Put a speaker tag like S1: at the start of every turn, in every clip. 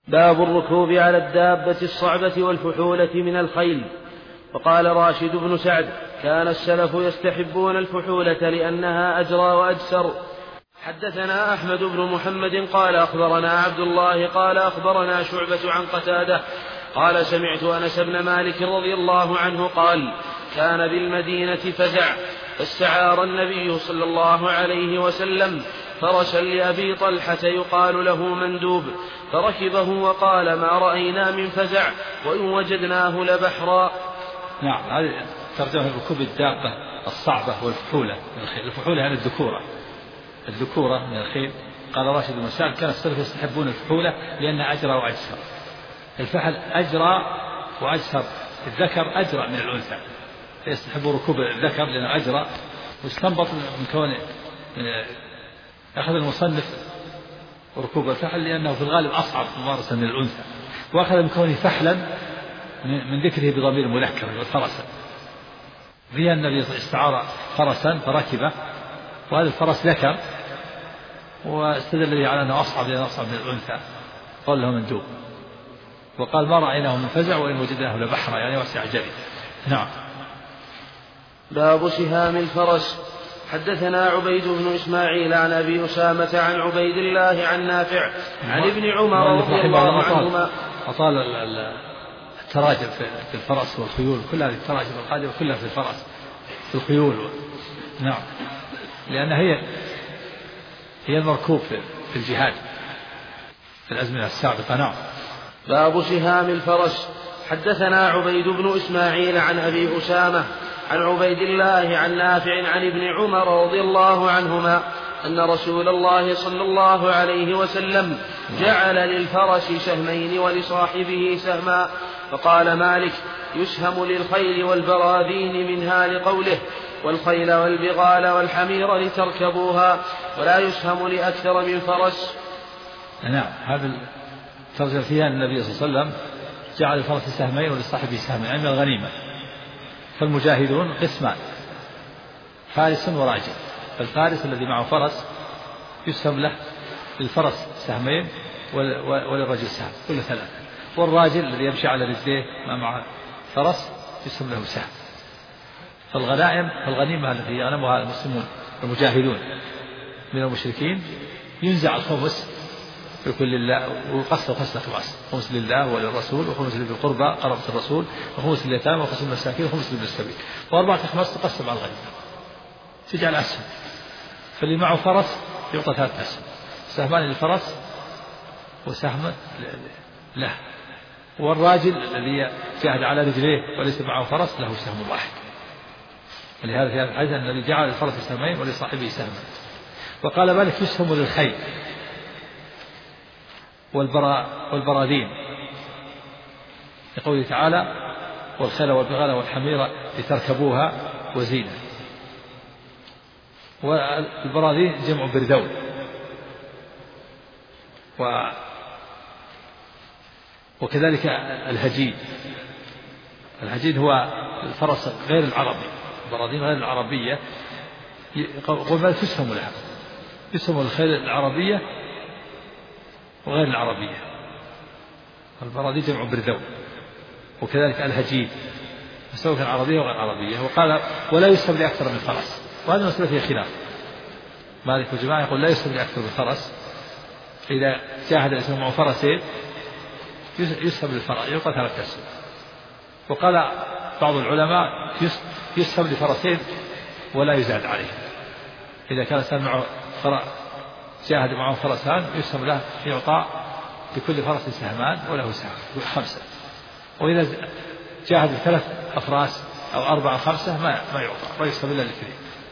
S1: باب الركوب على الدابة الصعبة والفحولة من الخيل. وقال راشد بن سعد: كان السلف يستحبون الفحولة لأنها أجرى وأجسر. حدثنا أحمد بن محمد قال أخبرنا عبد الله قال أخبرنا شعبة عن قتادة قال سمعت أنس بن مالك رضي الله عنه قال: كان بالمدينة فزع، فاستعار النبي صلى الله عليه وسلم فرسا لأبي طلحة يقال له مندوب، فركبه وقال: ما رأينا من فزع وإن وجدناه لبحرا.
S2: نعم، هذه ترجمة ركوب الدابة الصعبة والفحولة من الخيل. الفحولة يعني الذكورة من الخيل. قال راشد بن سعد: كان السلف يستحبون الفحولة لأنها أجرى وأجسر. الفحل أجرى وأجسر، الذكر أجرى من الأنثى، يستحبون ركوب الذكر لأنه أجرى. واستنبط من كون أخذ المصنف ركوب الفحل لأنه في الغالب أصعب ممارسة من الأنثى، وأخذ من كونه فحلا من ذكره بضمير مذكر والفرس. فيها النبي استعار فرسا فركبه، وهذا الفرس ذكر، واستدل به على أنه أصعب لأنه أصعب من الأنثى، قال له مندوب. وقال: ما رأيناه من فزع وإن وجدناه لبحرا، يعني وسع جري. نعم.
S1: باب سهام الفرس. حدثنا عبيد بن إسماعيل عن أبي أسامة عن عبيد الله عن نافع عن ابن عمر رضي الله عنهما.
S2: أطال التراجم في الفرس والخيول، كل هذه التراجم القادمة كلها في الفرس في الخيول. نعم، لأن هي المركوب في الجهاد في الأزمنة السابقة. نعم.
S1: باب سهام الفرس. حدثنا عبيد بن إسماعيل عن أبي أسامة عن عبيد الله عن نافع عن ابن عمر رضي الله عنهما أن رسول الله صلى الله عليه وسلم جعل للفرس سهمين ولصاحبه سهما. فقال مالك: يسهم للخيل والبراذين منها لقوله: والخيل والبغال والحمير لتركبوها، ولا يسهم لأكثر من فرس.
S2: نعم، هذا ترجم فيها النبي صلى الله عليه وسلم جعل الفرس سهمين ولصاحبه سهمين، يعني من الغنيمة. فالمجاهدون قسمان: فارس وراجل. فالفارس الذي معه فرس يسهم له للفرس سهمين وللرجل سهم، كل ثلاثة. والراجل الذي يمشي على رجليه ما معه فرس يسهم له سهم. فالغنيمة التي يغنمها المسلمون المجاهدون من المشركين ينزع الخمس لكل الله، وقسم خمس لله وللرسول، وخمس لذي القربى قرابة الرسول، وخمس لليتامى، وخمس للمساكين، وخمس لابن السبيل، وأربعة أخماس تقسم على الغنيمة، تجعل أسهم. فاللي معه فرس يعطى 3 أسهم: سهمان للفرس وسهم له. والراجل الذي جاهد على رجليه وليس معه فرس له سهم واحد. ولهذا في هذا الحديث الذي جعل الفرس سهمين ولصاحبه سهما. وقال مالك: يسهم للخيل والبراذين، لقوله تعالى: والخيل والبغال والحمير لتركبوها وزينة. والبراذين جمع بردون. وكذلك الهجين هو الفرس غير العربي، البراذين غير العربية. قل تسهم لها، يسهم الخيل العربية وغير العربية. البراذين جمع بردون. وكذلك الهجين سواء كان عربية وغير عربية. وقال: ولا يسهم لأكثر من فرس. وهذا مسألة فيه خلاف. مالك وجماعة يقول لا يسهم لأكثر من فرس، إذا جاهد الإنسان معه فرسين يسهم للفرس يعطى 3 أسهم. وقال بعض العلماء: يسهم لفرسين ولا يزاد عليه. إذا كان الإنسان معه جاهد معه فرسان يسهم له يعطى لكل فرس سهمان وله سهم 5. وإذا جاهد 3 أفراس أو 4 أو 5 ما يعطى، ما يسهم إلا ل2.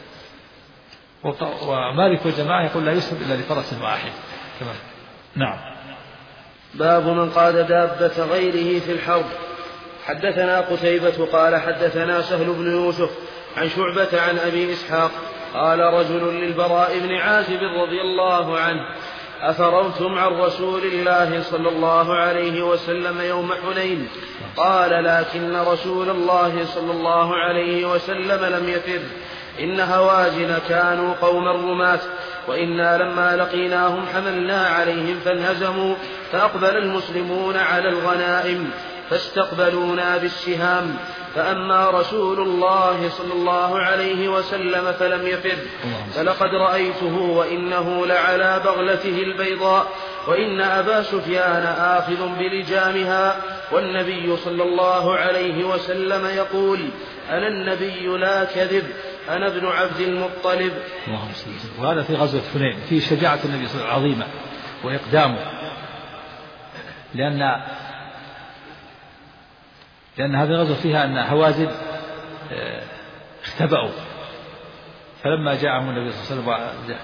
S2: ومالك والجماعة يقول لا يسهم إلا لفرس واحد. نعم.
S1: باب من قاد دابة غيره في الحرب. حدثنا قتيبة قال حدثنا سهل بن يوسف عن شعبة عن أبي إسحاق قال: رجل للبراء بن عازب رضي الله عنه: أفررتم عن رسول الله صلى الله عليه وسلم يوم حنين؟ قال: لكن رسول الله صلى الله عليه وسلم لم يفر، إن هوازن كانوا قوم الرماة، وإنا لما لقيناهم حملنا عليهم فانهزموا فأقبل المسلمون على الغنائم فاستقبلونا بالسهام، فأما رسول الله صلى الله عليه وسلم فلم يفر، فلقد رأيته وإنه لعلى بغلته البيضاء، وإن أبا سفيان آخذ بلجامها، والنبي صلى الله عليه وسلم يقول: أنا النبي لا كذب، أنا ابن عبد المطلب.
S2: وهذا في غزوة حنين في شجاعة النبي صلى الله عليه وسلم عظيمة وإقدامه، لأن هذه الغزوة فيها أن هوازن اختبأوا، فلما جاءهم النبي صلى الله عليه وسلم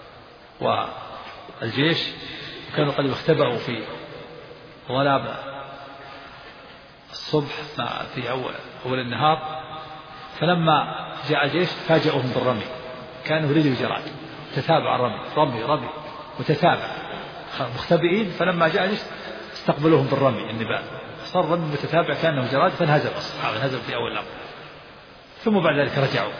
S2: والجيش كانوا قد اختبأوا في ظلام الصبح في أول النهار، فلما جاء الجيش فاجأوهم بالرمي، كانوا رجل جراد تتابع الرمي رمي وتتابع مختبئين، فلما جاء الجيش استقبلوهم بالرمي النبال، صار رمي متتابع كأنه جراد، فانهزم الصحابة، انهزم في أول الأمر، ثم بعد ذلك رجعوا.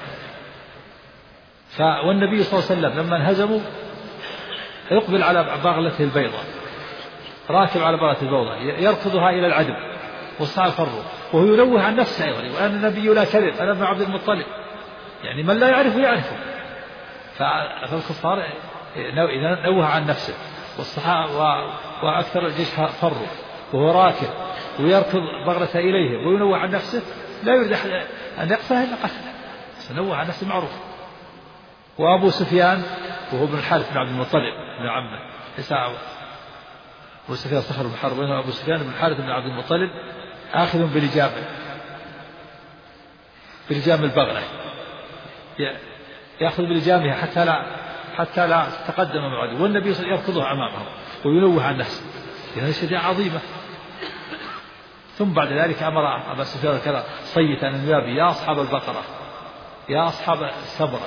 S2: والنبي صلى الله عليه وسلم لما انهزموا يقبل على بغلته البيضاء، راكب على بغلته البيضاء يركضها إلى العدو والصحابة فروا، وهو ينوه عن نفسه أيضا: وأنا النبي لا كذب، أنا ابن عبد المطلب، يعني من لا يعرفه يعرفه. فالكفار إذا نوه عن نفسه، والصحابة وأكثر الجيش فروا وهو راكب ويركض بغلته إليه وينوه عن نفسه، لا يريد أن يقتله إلا قتله، سنوه عن نفسه معروف. وأبو سفيان وهو ابن الحارث بن عبد المطلب ابن عمه، أبو سفيان صخر بن حرب، وأبو سفيان بن الحارث بن عبد المطلب آخذ بلجام البغلة، يأخذ بلجامها حتى لا تتقدم مع العدو، والنبي صلى الله عليه وسلم يركضه أمامه وينوه عن نفسه، هذه شجاعة عظيمة. ثم بعد ذلك أمر أبا سفيان كذا صيتا النبي: يا أصحاب البقرة، يا أصحاب السبرة،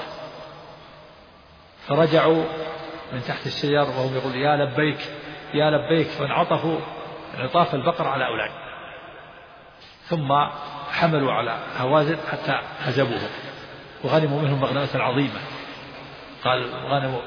S2: فرجعوا من تحت الشجر وهم يقول: يا لبيك يا لبيك، فانعطفوا انعطاف البقر على أولئك، ثم حملوا على هوازن حتى هزموهم وغنموا منهم مغنمة عظيمة. قال: غنموا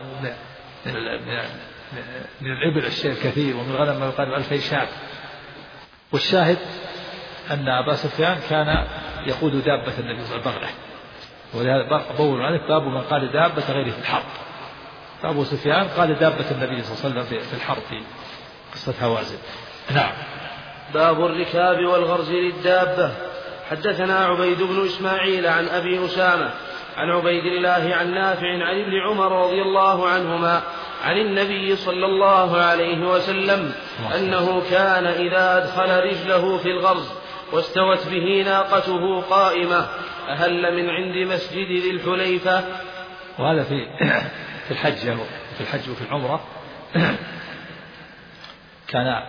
S2: من الإبل الشيء الكثير، ومن الغنم ما يقال 2000 شاة. والشاهد أن أبا سفيان كان يقود دابة النبي صلى الله عليه وسلم، ولهذا بول عنه باب من قال دابة غيره في الحرب، فأبو سفيان قال دابة النبي صلى الله عليه وسلم في الحرب في قصة هوازن. نعم.
S1: باب الركاب والغرز للدابة. حدثنا عبيد بن إسماعيل عن أبي أسامة عن عبيد الله عن نافع عن ابن عمر رضي الله عنهما عن النبي صلى الله عليه وسلم أنه كان إذا أدخل رجله في الغرز واستوت به ناقته قائمة أهل من عند مسجد ذي الحليفة.
S2: وهذا في الحج وفي العمرة كان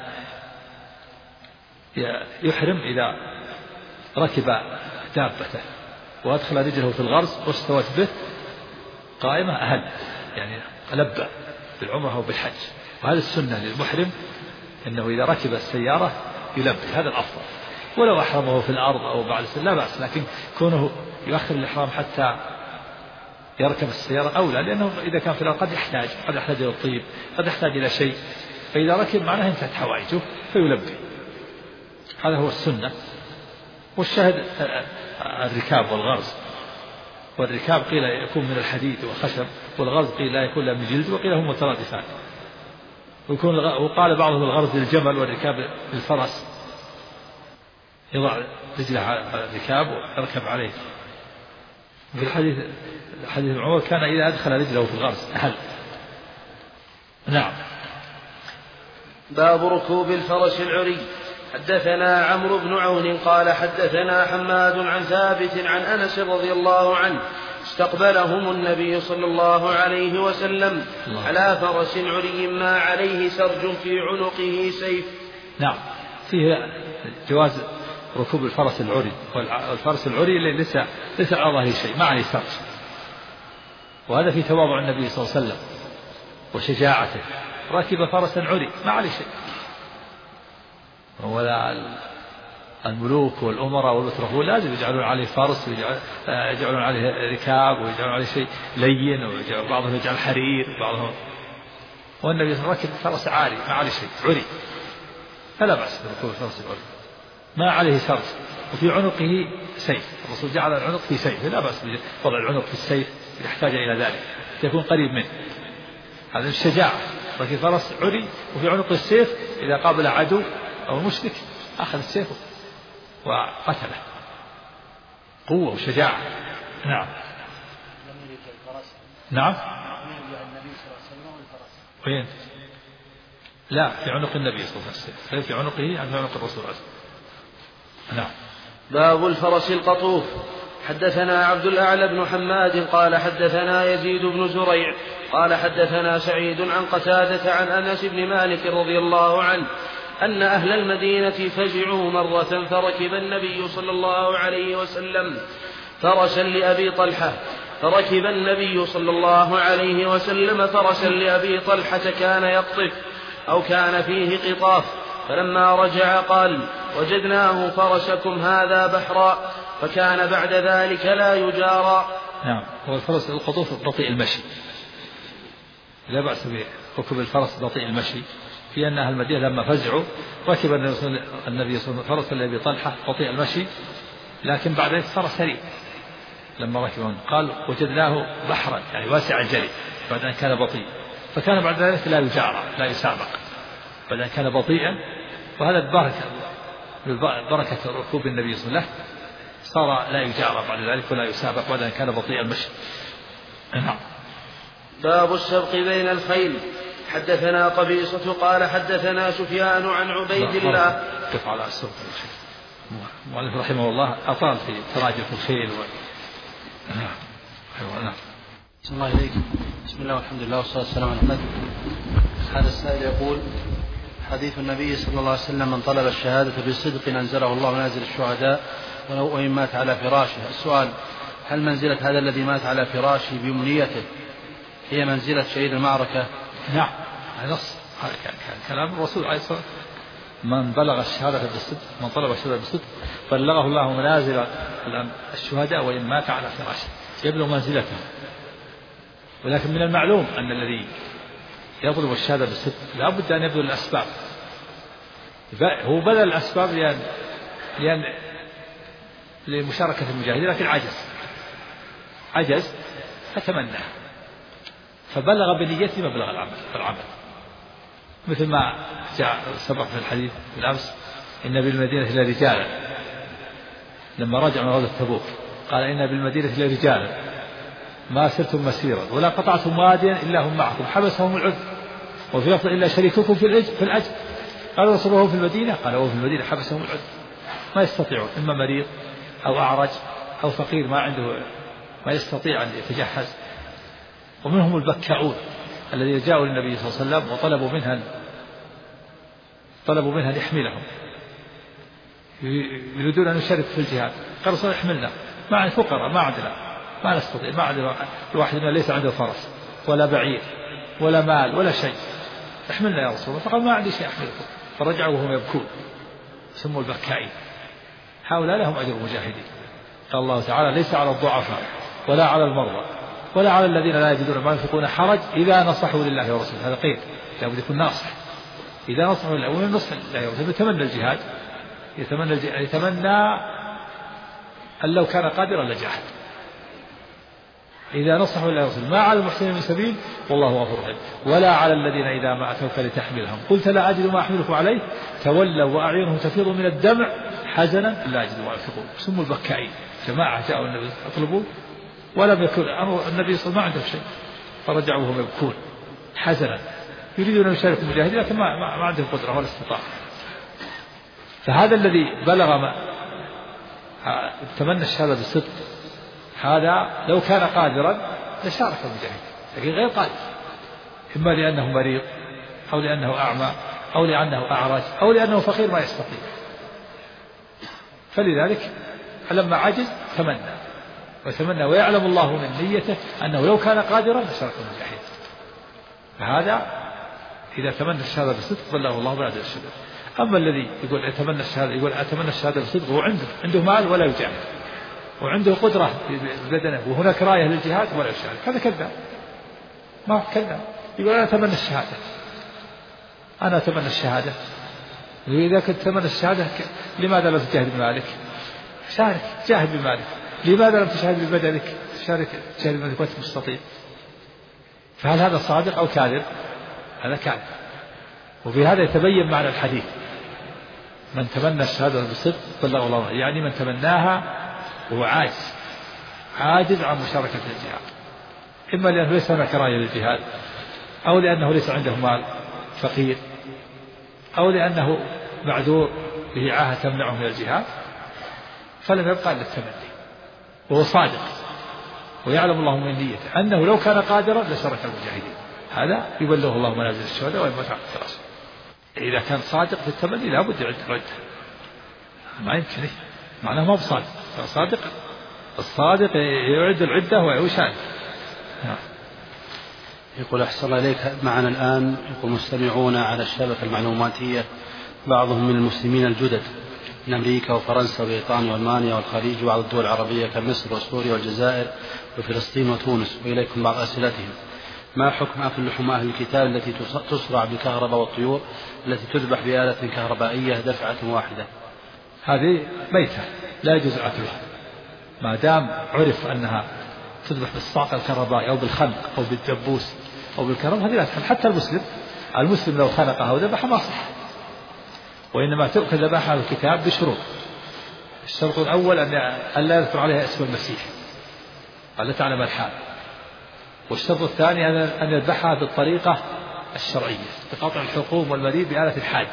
S2: يحرم إذا ركب دابته وأدخل رجله في الغرز واستوت به قائمة أهل، يعني لبى بالعمرة أو بالحج. وهذا السنة للمحرم أنه إذا ركب السيارة يلبي، هذا الأفضل، ولو أحرمه في الأرض أو بعد لا بأس، لكن كونه يؤخر الإحرام حتى يركب السيارة أولى، لأنه إذا كان في الأرض قد يحتاج إلى الطيب، قد يحتاج إلى شيء، فإذا ركب معناه انتهت حوائجه فيلبي، هذا هو السنة. والشاهد الركاب والغرز، والركاب قيل يكون من الحديد وخشب، والغرز قيل لا يكون من جلد، وقيل هم مترادفان. وقال بعضهم الغرز للجمل والركاب للفرس، يضع رجله على الركاب ويركب عليه. في الحديث عمر كان إذا أدخل رجله في الغرز أهل. نعم.
S1: باب ركوب الفرس العري. حدثنا عمرو بن عون قال حدثنا حماد عن ثابت عن أنس رضي الله عنه استقبلهم النبي صلى الله عليه وسلم على فرس عري ما عليه سرج في عنقه سيف.
S2: نعم، فيه جواز ركوب الفرس العري، والفرس العري اللي ليس على ظهره شيء، ما عليه سرج، وهذا في تواضع النبي صلى الله عليه وسلم وشجاعته، ركب فرسا عري ما عليه شيء. ولا الملوك والأمراء والمترفون لازم يجعلون عليه فرس ويجعلون عليه ركاب ويجعلون عليه شيء لين، وبعضهم يجعل حرير، بعضهم والنبي ركب فرس عالي ما عليه شيء عري فلا بأس بركوب الفرس العري ما عليه سرج وفي عنقه سيف، الرسول جعل العنق في سيف لا بأس بوضع العنق في السيف إذا احتاج إلى ذلك يكون قريب منه. هذا الشجاعة، ركب فرس عري وفي عنق السيف إذا قابل عدو أو مشرك أخذ السيف وقتله، قوة وشجاعة. نعم. نعم. وين؟ لا في عنق النبي صلى الله عليه وسلم، ليس في عنقه يعني في عنق الرسول. نعم.
S1: باب الفرس القطوف. حدثنا عبد الأعلى بن حماد قال حدثنا يزيد بن زريع قال حدثنا سعيد عن قتادة عن أنس بن مالك رضي الله عنه أن أهل المدينة فزعوا مرة فركب النبي صلى الله عليه وسلم فرسا لأبي طلحة، فركب النبي صلى الله عليه وسلم فرسا لأبي طلحة كان يقطف أو كان فيه قطاف، فلما رجع قال وجدناه فرسكم هذا بحرا، فكان بعد ذلك لا يجارى.
S2: نعم. هو الفرس القطوف بطيء المشي، لا بأس بركوب الفرس بطيء المشي، في أن أهل المدينة لما فزعوا ركب النبي صلى الله عليه وسلم فرسا لأبي طلحة بطيء المشي، لكن بعد ذلك صار سريع. لما ركبهم قال وجدناه بحرا يعني واسع الجري بعد أن كان بطيء، فكان بعد ذلك لا يجارى لا يسابق بعد أن كان بطيئا، وهذا بركة ركوب النبي صلى الله عليه وسلم صار لا يجارى بعد ذلك ولا يسابق بعد أن كان بطيئا المشي. نعم.
S1: باب السبق بين الخيل. حدثنا قبيصة قال حدثنا سفيان عن عبيد الله.
S2: كيف على السبق المؤلف رحمه الله أطال في تراجم الخيل
S3: نعم. بسم الله إليك. بسم الله والحمد لله والصلاة والسلام على محمد. هذا السائل يقول حديث النبي صلى الله عليه وسلم من طلب الشهادة بصدق أنزله الله منازل الشهداء ولو إن مات على فراشه. السؤال هل منزلة هذا الذي مات على فراشه بأمنيته هي منزلة شهيد المعركة؟
S2: نعم هذا نص كلام الرسول عليه الصلاة والسلام من بلغ الشهادة بالصدق من طلب الشهادة بالصدق بلغه الله منازل الشهداء وإن مات على فراشه يبلغ منزلته. ولكن من المعلوم أن الذي يطلب الشهادة بالصدق لا بد أن يبذل الأسباب. هو بذل الأسباب لأن لمشاركة المجاهدين لكن عجز فتمنى فبلغ بنيته مبلغ العمل مثل ما جاء سبق في الحديث بالأمس إن بالمدينة لرجالا لما رجع من غزوة تبوك قال إن بالمدينة لرجالا ما سرتم مسيرا ولا قطعتم واديا إلا هم معكم حبسهم العذر وفي لفظ إلا شريككم في الأجر. قال رسول الله في المدينة قال هو في المدينة حبسهم العذر ما يستطيعون إما مريض أو أعرج أو فقير ما عنده ما يستطيع أن يتجهز. ومنهم البكاؤون الذين جاءوا للنبي صلى الله عليه وسلم وطلبوا منها يحملهم يريدون أن يشارك في الجهاد. قال رسول الله احملنا ما عندنا فقراء ما نستطيع ما عندنا الواحد منا ليس عنده فرس ولا بعير ولا مال ولا شيء احملنا يا رسول الله. فقال ما عندي شيء أحملكم فرجعوا وهم يبكون سموا البكائين. هؤلاء لهم أجر المجاهدين. قال الله تعالى ليس على الضعفاء ولا على المرضى ولا على الذين لا يجدون ما ينفقون حرج إذا نصحوا لله ورسوله. هذا قيد لابد يكون ناصح إذا نصحوا لله ومن نصح لله ورسوله يتمنى الجهاد يتمنى أن لو كان قادرا لجاهد. إذا نصحوا لله ورسوله ما على المحسنين من سبيل والله غفور رحيم. ولا على الذين إذا ما أتوك لتحملهم قلت لا أجد ما أحملكم عليه تولوا وأعينهم تفيض من الدمع حزنا لا أجد ما ينفقون. سموا البكائين جماعة جاءوا النبي يطلبون ولم يكن أمر النبي صلى الله عليه وسلم ما عنده شيء فرجعوا وهم يبكون حزنا يريدون أن يشاركوا المجاهدين لكن ما عندهم قدرة ولا استطاعة. فهذا الذي بلغ تمنى الشهادة بالصدق هذا لو كان قادرا لشارك المجاهد لكن غير قادر إما لأنه مريض أو لأنه أعمى أو لأنه أعرج أو لأنه فقير ما يستطيع. فلذلك لما عجز تمنى ويعلم الله من نيته أنه لو كان قادرا لشارك المجاهد. فهذا إذا تمنى الشهادة بالصدق بلغه الله بعد الشهادة. أما الذي يقول أتمنى الشهادة بالصدق هو عنده مال ولا يجاهد وعنده قدرة بدنه وهناك راية للجهاد ولا يشارك هذا كذاب ما كذاب يقول أنا أتمنى الشهادة، أنا أتمنى الشهادة. إذا كنت تتمنى الشهادة لماذا لم تجاهد بمالك؟ شارك، جاهد بمالك. لماذا لم تشاهد ببدنك؟ تجاهد بمالك وأنت مستطيع. فهل هذا صادق أو كاذب؟ هذا كاذب. وفي هذا يتبين معنى الحديث: من تمنى الشهادة بصدق بلغ الله، يعني من تمناها وهو عاجز عن مشاركة الجهاد، إما لأنه ليس هناك راية للجهاد، أو لأنه ليس عنده مال، فقير، أو لأنه معذور به عاهة تمنعه من الجهاد، فلم يبقى إلا التمني، وهو صادق ويعلم الله من نيته أنه لو كان قادرا لشارك المجاهدين. هذا يبلغ الله منازل الشهداء ويموت على الفراش. إذا كان صادق في التمني لابد يعد العدة، ما يمكن، معناه ما بصادق. صادق، الصادق يعد العدة ويشارك.
S3: يقول أحسن الله إليك، معنا الآن يقول مستمعون على الشبكة المعلوماتية بعضهم من المسلمين الجدد من أمريكا وفرنسا وبريطانيا وألمانيا والخليج وبعض الدول العربية كمصر وسوريا والجزائر وفلسطين وتونس، وإليكم بعض أسئلتهم: ما حكم أكل لحوم أهل الكتاب التي تصرع بالكهرباء والطيور التي تذبح بآلة كهربائية دفعة واحدة؟
S2: هذه ميتة لا يجوز أكلها، ما دام عرف أنها تذبح بالصعق الكهربائي أو بالخنق أو بالدبوس أو بالكهرباء، هذه لا تحل. حتى المسلم لو خنقها وذبحها ما صح، وإنما تؤكل ذبائح أهل الكتاب بشروط. الشرط الأول أن لا يذكر عليها اسم المسيح، ألا تعلم الحال. والشرط الثاني أن يذبحها بالطريقة الشرعية بقطع الحقوم والمريض بآلة الحادة،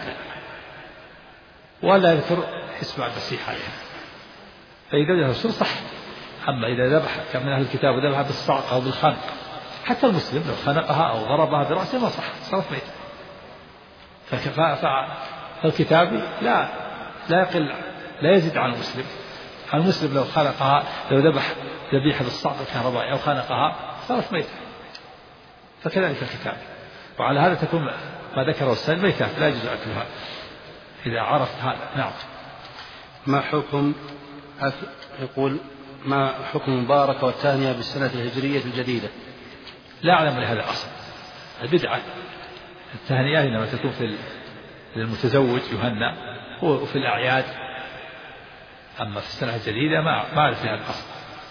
S2: ولا يذكر اسم المسيح عليها. فإذا وجد الشرط صح. أما إذا ذبح كان من أهل الكتاب وذبحها بالصعق أو بالخنق، حتى المسلم لو خنقها أو ضربها برأسه ما صح، صارت ميتة. فالكتابي لا يقل، لا يزيد عن المسلم. المسلم لو خنقها، لو ذبح ذبيحة بالصعق الكهربائي أو خنقها صارت ميتة. فكذلك الكتاب. وعلى هذا تكون ما ذكره السائل ميتة لا يجوز أكلها إذا عرفت هذا. نعم.
S3: يقول: ما حكم المباركة والتهنئة بالسنة الهجرية الجديدة؟
S2: لا أعلم لهذا الأصل، البدعة. التهنئة إنما تكون في المتزوج يهنأ وفي الأعياد، أما في السنة الجديدة ما أعرف لهذا الأصل.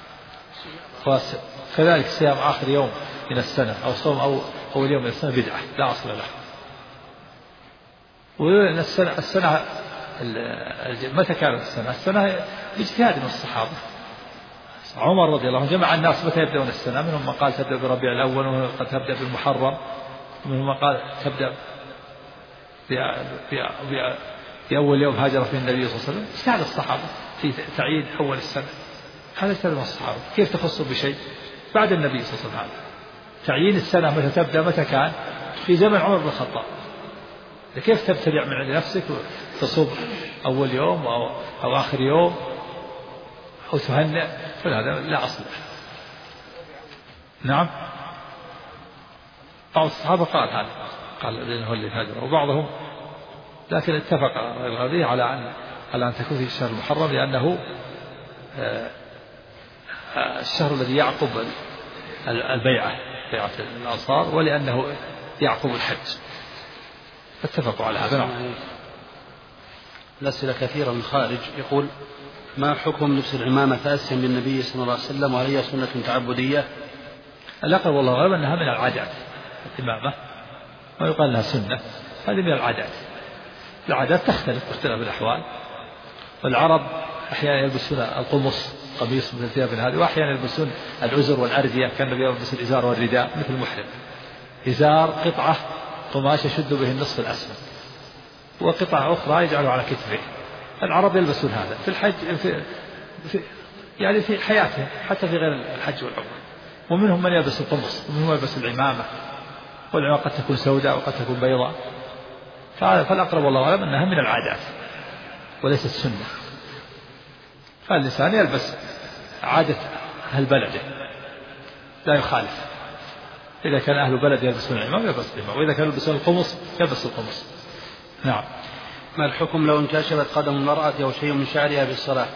S2: كذلك صيام آخر يوم من السنة أو صوم أول يوم من السنة بدعة لا أصل له. وأن السنة متى كانت السنة باجتهاد من الصحابة. عمر رضي الله عنه جمع الناس متى يبدأون السنة، منهم من قال تبدأ بربيع الأول، ومنهم قد تبدأ بالمحرم، ومنهم من قال تبدأ في أول يوم هاجر فيه النبي صلى الله عليه وسلم. اجتهاد الصحابة في تعيين أول السنة، هذا اجتهاد من الصحابة. كيف تخصوا بشيء بعد النبي صلى الله عليه وسلم؟ تعيين السنة متى تبدأ متى كان في زمن عمر بن الخطاب. كيف تبتدع من عند نفسك وتصوم أول يوم أو آخر يوم أو تهنئ؟ فهذا لا أصل. نعم. بعض الصحابة قال إنه اللي هاجر، وبعضهم لكن اتفق الغربية على أن تكون في الشهر المحرم، لأنه الشهر الذي يعقب بيعة الأنصار، ولأنه يعقب الحج، فاتفقوا على هذا.
S3: الأسئلة كثيرة من خارج. يقول: ما حكم لبس العمامة تأسيا بالنبي صلى الله عليه وسلم، وهل هي سنة تعبدية؟
S2: الأقرب والله غالبا أنها من العادات، العمامة ما يقال لها سنة، هذه من العادات. العادات تختلف باختلاف الأحوال، والعرب أحيانا يلبسون القمص قميص مثل ثياب هذه، وأحيانا يلبسون العزر والأردية، كان النبي يلبس الإزار والرداء مثل المحرم. إزار قطعة قماش يشد به النصف الأسفل، وقطعة أخرى يجعله على كتفه. العرب يلبسون هذا في الحج، يعني في حياتهم، حتى في غير الحج والعمرة. ومنهم من يلبس القمص، ومنهم من يلبس العمامة، والعمامة قد تكون سوداء وقد تكون بيضاء. فالأقرب والله أعلم أنها من العادات وليست سنة. فالإنسان يلبس عادة أهل بلده لا يخالف. إذا كان أهل بلد يلبسون العمامة يلبس العمامة، وإذا كانوا يلبسون القمص يلبس القمص. نعم.
S3: ما الحكم لو انكشفت قدم المرأة أو شيء من شعرها في الصلاة؟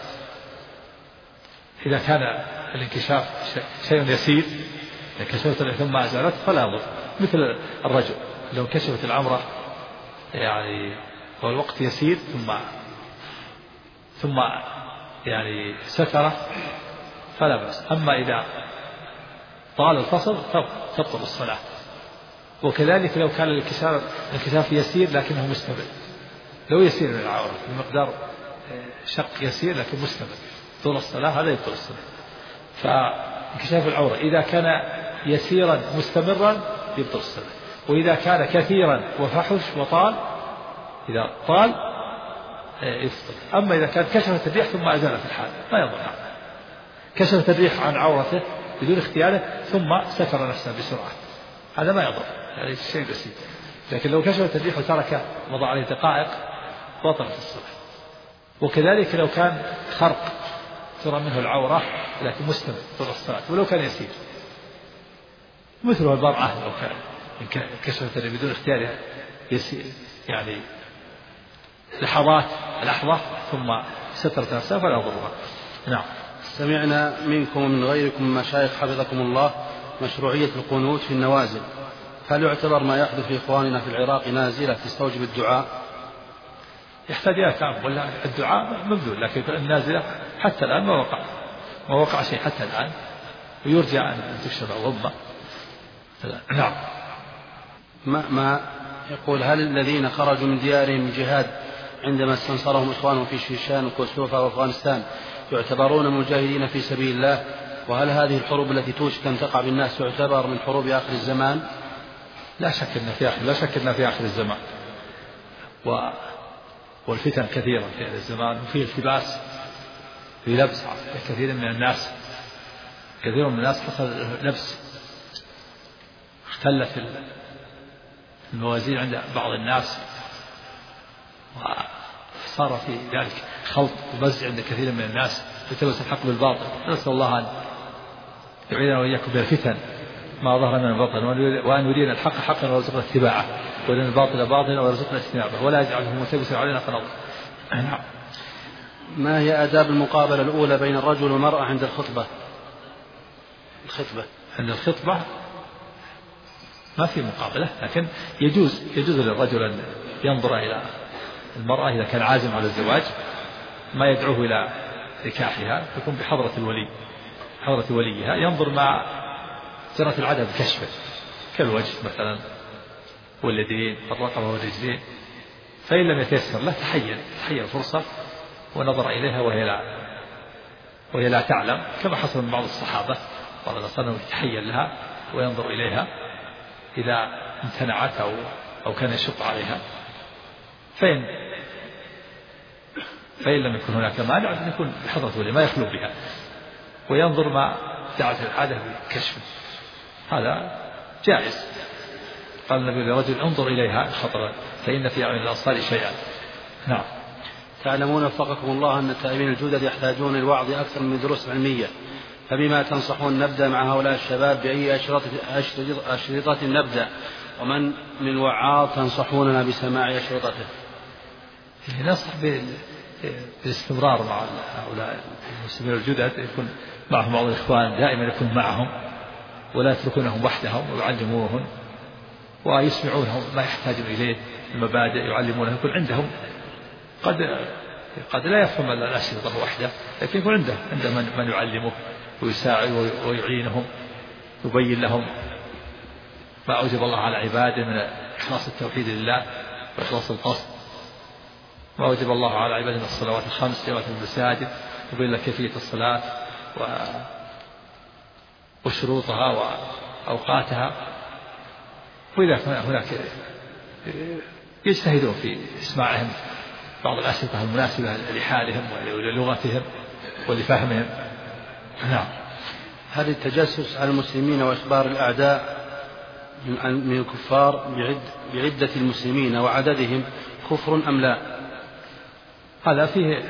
S2: إذا كان الانكشاف شيء يسير، انكشفت ثم أزالت فلا ضر، مثل الرجل لو كشفت العورة يعني والوقت يسير ثم يعني ستره فلا بأس. أما إذا طال الفصل تبطل الصلاة. وكذلك لو كان الانكشاف يسير لكنه مستمر، لو يسير من العورة بمقدار شق يسير لكن مستمر طول الصلاة هذا يبطل الصلاة. فانكشاف العورة إذا كان يسيرا مستمرا يبطل الصلاة، وإذا كان كثيرا وفحش وطال إذا طال يفطر. أما إذا كانت كشفت الريح ثم أزالت الحال ما يضر هذا، كشفت الريح عن عورته بدون اختياره ثم ستر نفسه بسرعة هذا ما يضر، يعني شيء بسيط. لكن لو كشفت الريح وترك مضى عليه دقائق بطلت الصلاة. وكذلك لو كان خرق ترى منه العورة لكن مستمر طول الصلاة ولو كان يسير، مثل المرأة لو كان كشفت الريح بدون اختيارها يسير يعني لحظة ثم سترت نفسها فلا يضرها. نعم.
S3: سمعنا منكم ومن غيركم من مشايخ حفظكم الله مشروعية القنوت في النوازل، هل يعتبر ما يحدث في إخواننا في العراق نازلة تستوجب الدعاء؟
S2: يحتاج إلى تأمل، ولا الدعاء مبذول، لكن النازلة حتى الآن ما وقع شيء حتى الآن، ويرجى أن تكشف الغمة. نعم.
S3: ما يقول هل الذين خرجوا من ديارهم جهاد عندما استنصرهم إخوانهم في شيشان وكوسوفا وأفغانستان يعتبرون مجاهدين في سبيل الله؟ وهل هذه الحروب التي توشك أن تقع بالناس تعتبر من حروب آخر الزمان؟
S2: لا شك أن في آخر الزمان، والفتن كثيرة في هذا الزمان، وفيه التباس في لبس كثير من الناس حصل لبس، اختلت الموازين عند بعض الناس، وصار في ذلك خلط ومزج عند كثير من الناس يتلبس الحق بالباطل. نسأل الله أن يعيذنا وإياكم بالفتن ما ظهر من الباطل، وأن يرينا الحق حقا ويرزقنا اتباعه، وأن الباطل باطلا ويرزقنا اجتنابه، ولا يجعله ملتبسا علينا فنضل.
S3: ما هي آداب المقابلة الأولى بين الرجل والمرأة عند الخطبة؟
S2: عند الخطبة ما في مقابلة، لكن يجوز للرجل أن ينظر إلى المرأة إذا كان عازم على الزواج، ما يدعوه إلى نكاحها يكون بحضرة وليها، ينظر مع سنة العادة بكشفه كالوجه مثلا واليدين والرقبة والرجلين، فإن لم يتيسر له تحين فرصة ونظر إليها وهي لا تعلم، كما حصل من بعض الصحابة رضي الله عنهم يتحين لها وينظر إليها إذا امتنعت أو كان يشق عليها، فإن لم يكن هناك مانع يكون بحضرة ولي ما يخلو بها، وينظر ما دعت العادة بكشف، هذا جائز. قال النبي لرجل انظر إليها خطرا فإن في أعين الأنصار شيئا. نعم.
S3: تعلمون وفقكم الله أن التائبين الجدد يحتاجون للوعظ أكثر من دروس علمية، فبما تنصحون نبدأ مع هؤلاء الشباب؟ بأي أشرطة نبدأ؟ ومن من الوعاظ تنصحوننا بسماع أشرطته؟
S2: ننصح بالاستمرار مع هؤلاء المسلمين الجدد، يكون معهم بعض الإخوان دائما يكون معهم ولا يتركونهم وحدهم، ويعلموهم ويسمعونهم ما يحتاجون إليه المبادئ، يعلمونهم، يكون عندهم قد لا يفهم الأشرطة وحده، لكن يكون عنده من يعلمه ويساعد ويعينهم، يبين لهم ما أوجب الله على عباده من إخلاص التوحيد لله وإخلاص القصد، ما أوجب الله على عباده من الصلوات الخمس جماعة المساجد، يبين لك كيفية الصلاة وشروطها وأوقاتها. وإذا هناك يجتهدون في إسماعهم بعض الأشرطة المناسبة لحالهم وللغتهم ولفهمهم. نعم.
S3: هل التجسس على المسلمين وإخبار الأعداء من الكفار بعدة المسلمين وعددهم كفر أم لا؟
S2: هذا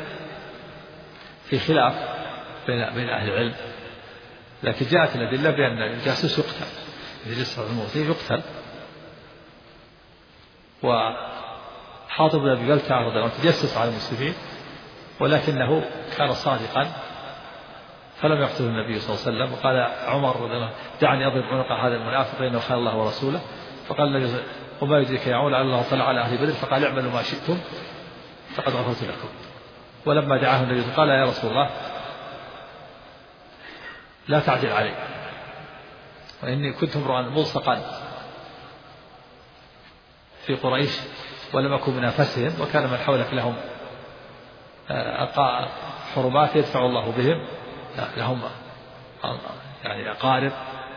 S2: في خلاف بين أهل العلم، لكن جاءت الأدلة بأن الجاسوس يقتل، يجسس على الموتى يقتل. وحاطب بن أبي بلتعة رضي الله عنه تجسس على المسلمين ولكنه كان صادقا فلم يقتل النبي صلى الله عليه وسلم، وقال عمر رضي الله عنه دعني أضرب عنق هذا المنافق فإنه خان الله ورسوله، فقال النبي وما يدريك يا عون لعل الله طلع على أهل بدر فقال اعملوا ما شئتم فقد غفرت لكم. ولما دعاه النبي قال يا رسول الله لا تعجل علي وإني كنت امرؤا ملصقا في قريش ولم أكن من أنفسهم وكان من حولك لهم حرمات يدفع الله بهم لهم يعني أقارب.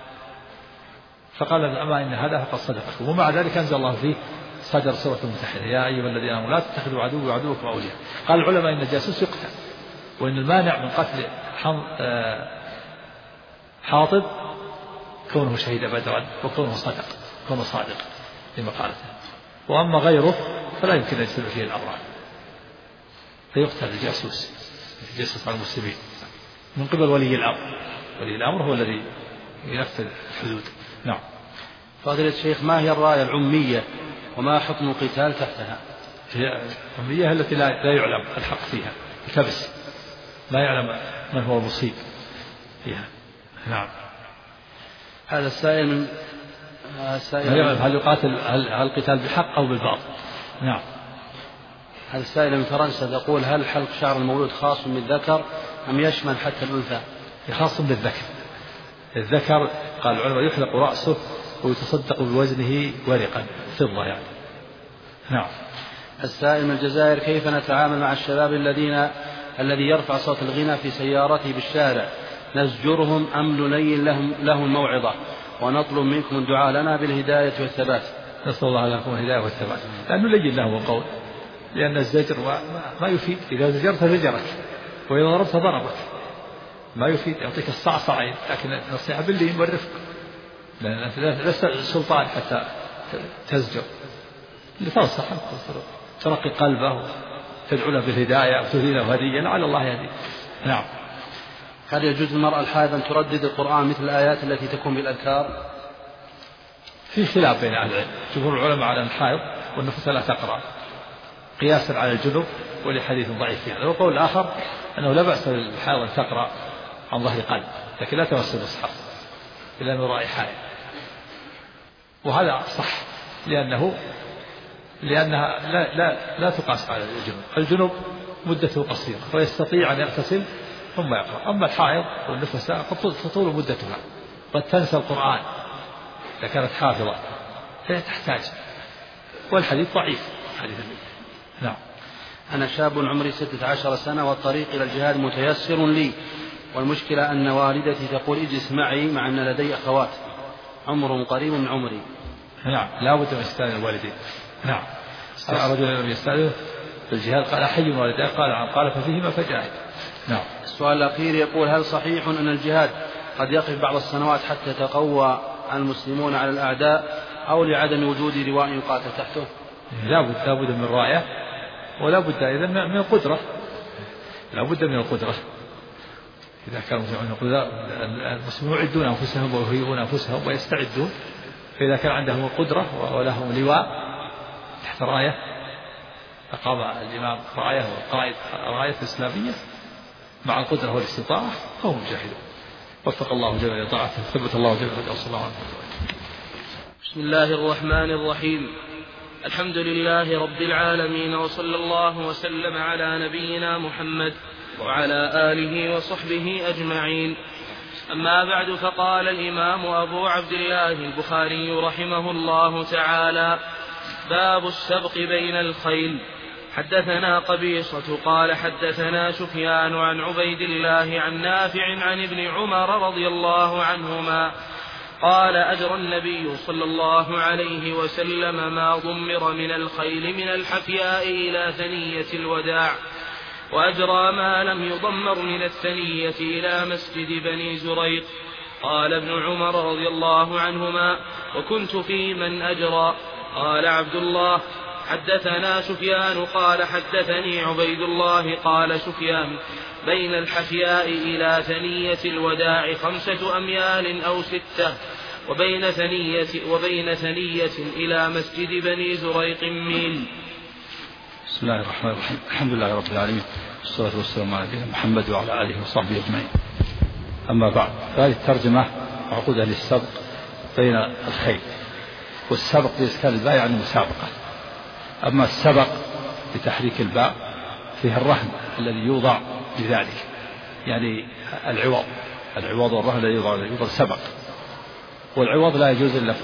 S2: فقال أما إن هذا فقد صدقكم. ومع ذلك أنزل الله فيه صدر سورة الممتحنة يا أيها الذين آمنوا لا تتخذوا عدوي وعدوكم أولياء. قال العلماء إن الجاسوس يقتل وإن المانع من قتل حاطب كونه شهيد بدرا وكونه صادق في مقالته. وأما غيره فلا يمكن أن يجتمع فيه الأمران فيقتل الجاسوس على المسلمين من قبل ولي الأمر. ولي الأمر هو الذي ينفذ الحدود. نعم.
S3: فضيلة الشيخ ما هي الراية العمية وما حكم القتال تحتها؟
S2: هي العمية التي لا يعلم الحق فيها الكبس لا يعلم من هو المصيب فيها. نعم.
S3: هذا السائل
S2: هل يقاتل هل القتال بالحق أو بالباطل؟ نعم.
S3: هذا السائل من فرنسا يقول هل حلق شعر المولود خاص بالذكر أم يشمل حتى الأنثى؟
S2: خاص بالذكر. الذكر قال العلماء يحلق رأسه ويتصدق بوزنه ورقا فضة يعني. نعم.
S3: السائل من الجزائر كيف نتعامل مع الشباب الذي يرفع صوت الغنى في سيارته بالشارع نزجرهم أم نلين له الموعظة ونطلب منكم الدعاء لنا بالهداية والثبات؟
S2: نسأل الله لكم الهداية والثبات. لأنه نلين له القول لأن الزجر ما يفيد. إذا زجرت زجرك وإذا ضربت ضربك ما يفيد يعطيك الصعصعين. لكن النصيحة باللين والرفق لست سلطان حتى تزجر لتنصحه ترقي قلبه تدعو له بالهداية وتهدي له هدية لعل الله يهديه. نعم.
S3: هل يجوز المرأة الحائض أن تردد القرآن مثل الآيات التي تكون بالأذكار؟
S2: في خلاف بين أهل العلم. جمهور العلماء على الحائض والنفس لا تقرأ قياسا على الجنوب ولحديث ضعيف فيه. والقول الآخر أنه لا بأس للحائض أن تقرأ عن ظهر قلب لكن لا تمس المصحف إلا من وراء حائض. وهذا صح لأنها لا تقاس على الجنوب مدته قصيرة ويستطيع أن يغتسل ثم يقرأ. أما الحائض والنفساء فطول مدتها قد تنسى القرآن إذا كانت حافظة فهي تحتاج. والحديث ضعيف حديث النبي. نعم.
S3: أنا شاب عمري 16 سنة والطريق إلى الجهاد متيسر لي والمشكلة أن والدتي تقول اجلس معي مع أن لدي أخوات عمرهم قريب من عمري.
S2: نعم لا بد من استئذان الوالدين. نعم. رجل لم يستأذن في الجهاد قال حي والديه قال نعم قال ففيهما فجاهد. نعم.
S3: السؤال الأخير يقول هل صحيح أن الجهاد قد يقف بعض السنوات حتى يتقوى المسلمون على الأعداء أو لعدم وجود لواء يقاتل تحته؟
S2: لا بد من راية ولا بد إذا من القدرة. لا بد من القدرة. إذا كانوا المسلمون يعدون أنفسهم ويهيئون أنفسهم ويستعدون فإذا كان عندهم القدرة ولهم لواء تحت راية أقام الإمام راية والقائد راية إسلامية مع القدرة والاستطاعة فهم مجاهدون. وفق الله جل لطاعته ثبت الله جل وعلا صلى الله عليه وسلم.
S1: بسم الله الرحمن الرحيم. الحمد لله رب العالمين وصلى الله وسلم على نبينا محمد وعلى آله وصحبه أجمعين. أما بعد فقال الإمام أبو عبد الله البخاري رحمه الله تعالى باب السبق بين الخيل. حدثنا قبيصة قال حدثنا سفيان عن عبيد الله عن نافع عن ابن عمر رضي الله عنهما قال أجرى النبي صلى الله عليه وسلم ما ضمر من الخيل من الحفياء إلى ثنية الوداع وأجرى ما لم يضمر من الثنية إلى مسجد بني زريق. قال ابن عمر رضي الله عنهما وكنت في من أجرى. قال عبد الله حدثنا سفيان قال حدثني عبيد الله قال سفيان بين الحفياء إلى ثنية الوداع 5 أميال أو 6 وبين ثنية إلى مسجد بني زريق ميل.
S2: بسم الله الرحمن الرحيم. الحمد لله رب العالمين والصلاة والسلام على نبينا محمد وعلى آله وصحبه أجمعين. أما بعد فهذه الترجمة عقود أهل السبق بين الخيل. والسبق بإسكان الباء يعني مسابقة. أما السبق بتحريك الباء فيه الرهن الذي يوضع لذلك، يعني العوض والرهن الذي يوضع سبق. والعوض لا يجوز إلا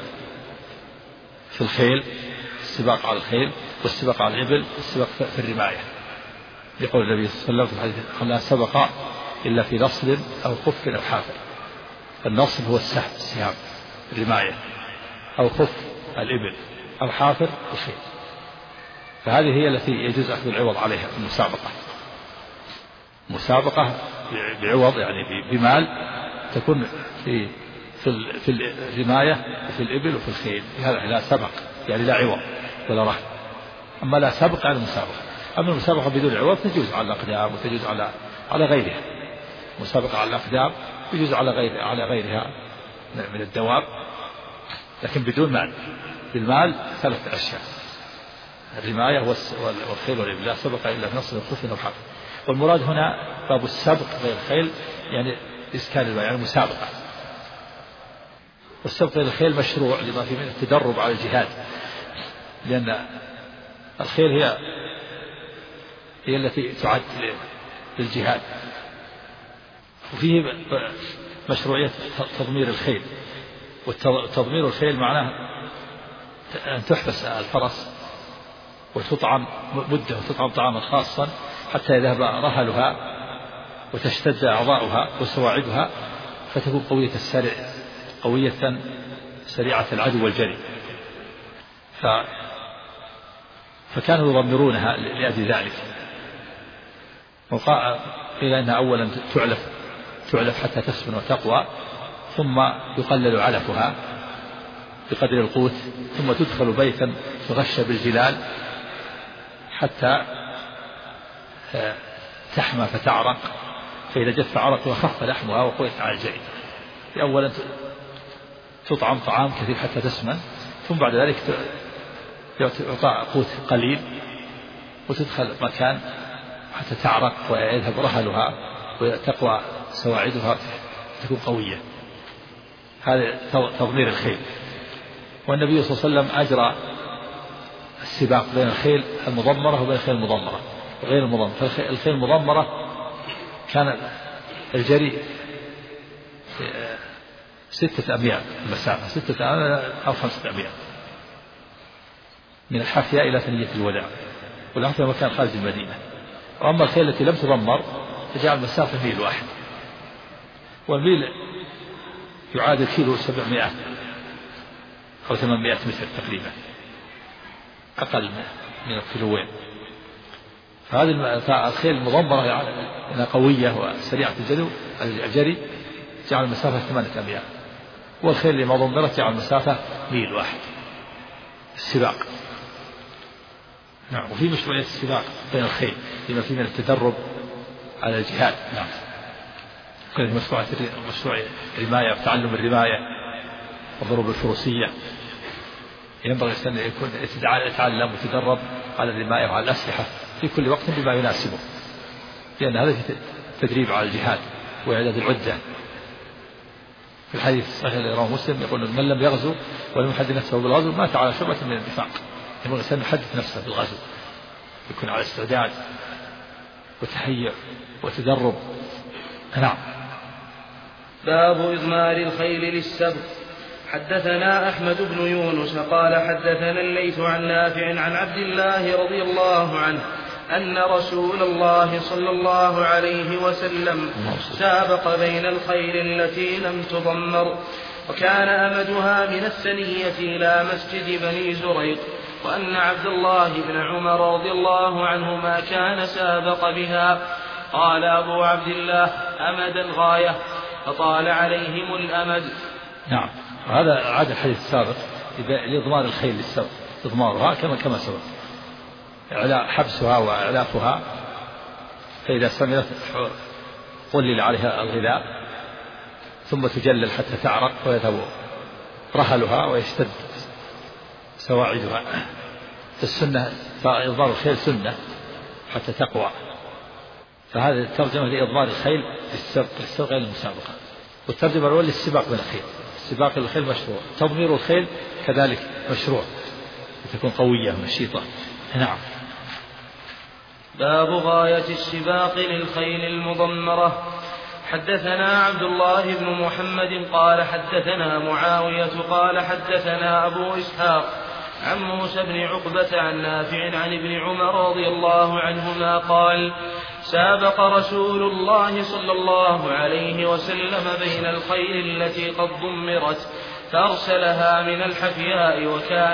S2: في الخيل، السباق على الخيل، والسباق على الإبل، والسباق في الرماية. يقول النبي صلى الله عليه وسلم في الحديث: لا سبق إلا في نصل أو خف أو حافر. النصل هو السهام الرماية، أو خف الإبل، أو حافر الخيل. فهذه هي التي يجوز أخذ العوض عليها في المسابقة. مسابقة بعوض يعني بمال تكون في الرماية وفي الإبل وفي الخيل، هذا لا سبق يعني لا عوض ولا رهن. أما لا سبق يعني مسابقة. أما المسابقة بدون عوض تجوز على الأقدام وتجوز على غيرها. مسابقة على الأقدام يجوز على غيرها من الدواب، لكن بدون مال. بالمال 3 أشياء: الرماية والخيل والإبل، لا سبق إلا في نصر الخف أو حافر. والمراد هنا باب السبق غير الخيل يعني إسكان الباء يعني مسابقة. والسبق غير الخيل مشروع لما فيه من التدرب على الجهاد، لأن الخيل هي التي تعد للجهاد. وفيه مشروعية تضمير الخيل. وتضمير الخيل معناه أن تحبس الفرس وتطعم مدة وتطعم طعاما خاصا حتى يذهب رهلها وتشتد أعضاؤها وسواعدها فتكون قوية سريعة العدو والجري. فكانوا يضمرونها لأجل ذلك. قيل إنها أولا تعلف حتى تسمن وتقوى، ثم يقلل علفها بقدر القوت، ثم تدخل بيتا تغشى بالجلال حتى تحمى فتعرق، فإذا جف عرقها خف لحمها وقويت على الجري. أولا تطعم طعام كثير حتى تسمن، ثم بعد ذلك يعطى قوت قليل وتدخل مكان حتى تعرق ويذهب رهلها وتقوى سواعدها تكون قوية. هذا تضمير الخيل. والنبي صلى الله عليه وسلم أجرى السباق بين الخيل المضمرة وبين الخيل المضمرة وغير المضمرة. فالخيل المضمرة كان الجري 6 أميال المسافة، 6 أو 5 أميال من الحافية إلى ثنية الوداع، والحافية مكان خارج المدينة. وأما الخيل التي لم تضمر فجعل المسافة ميل واحد، والميل يعادل كيلو 700 أو 800 متر تقريبا، أقل من الكيلوين. فهذه الخيل المضمرة يعني قوية وسريعة الجري جعل المسافة 8 أميال، والخيل اللي ما ضمرت جعل المسافة ميل واحد السباق. نعم. وفي مشروعية السباق بين الخيل لما فيه من التدرب على الجهاد. نعم. كانت مشروع الرماية وتعلم الرماية والضروب الفروسية. ينبغي الإنسان أن يكون يتعلم ويتدرب على الرماية وعلى الأسلحة في كل وقت بما يناسبه، لأن هذا تدريب على الجهاد وإعداد العدة. في الحديث الصحيح الذي رواه مسلم يقول: من لم يغزو ولم يحدث نفسه بالغزو مات على شعبة من النفاق. ينبغي الإنسان يحدث نفسه بالغزو، يكون على استعداد وتهيئ وتدرب. نعم.
S1: باب إضمار الخيل للسبق. حدثنا أحمد بن يونس قال حدثنا الليث عن نافع عن عبد الله رضي الله عنه أن رسول الله صلى الله عليه وسلم سابق بين الخيل التي لم تضمر، وكان أمدها من الثنية إلى مسجد بني زريق، وأن عبد الله بن عمر رضي الله عنهما كان سابق بها. قال أبو عبد الله: أمدا غاية، فطال عليهم الأمد.
S2: نعم. هذا عاد الحديث السابق لإضمار الخيل للسبق، إضمارها كما سبق، حبسها وإعلافها، فإذا سمرت قلل عليها الغذاء ثم تجلل حتى تعرق ويذهب رهلها ويشتد سواعدها. السنة فإضمار الخيل سنة حتى تقوى. فهذه الترجمة لإضمار الخيل للسبق غير المسابقة. والترجمة الأولى للسباق بين الخيل، سباق الخيل مشروع، تضمير الخيل كذلك مشروع تكون قوية ونشيطة. نعم.
S1: باب غاية السباق للخيل المضمرة. حدثنا عبد الله بن محمد قال حدثنا معاوية قال حدثنا أبو إسحاق عن موسى بن عقبة عن نافع عن ابن عمر رضي الله عنهما قال سابق رسول الله صلى الله عليه وسلم بين الخيل التي قد ضمرت فأرسلها من الحفياء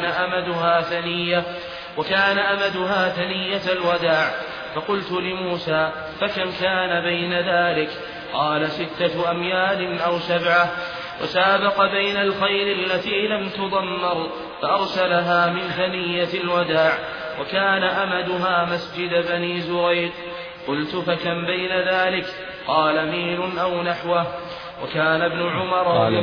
S1: وكان أمدها ثنية الوداع. فقلت لموسى فكم كان بين ذلك؟ قال 6 أميال أو 7. وسابق بين الخيل التي لم تضمر فأرسلها من ثنية الوداع وكان أمدها مسجد بني زريق. قلت فكم بين ذلك؟ قال ميل أو نحوه. وكان ابن عمر
S2: قال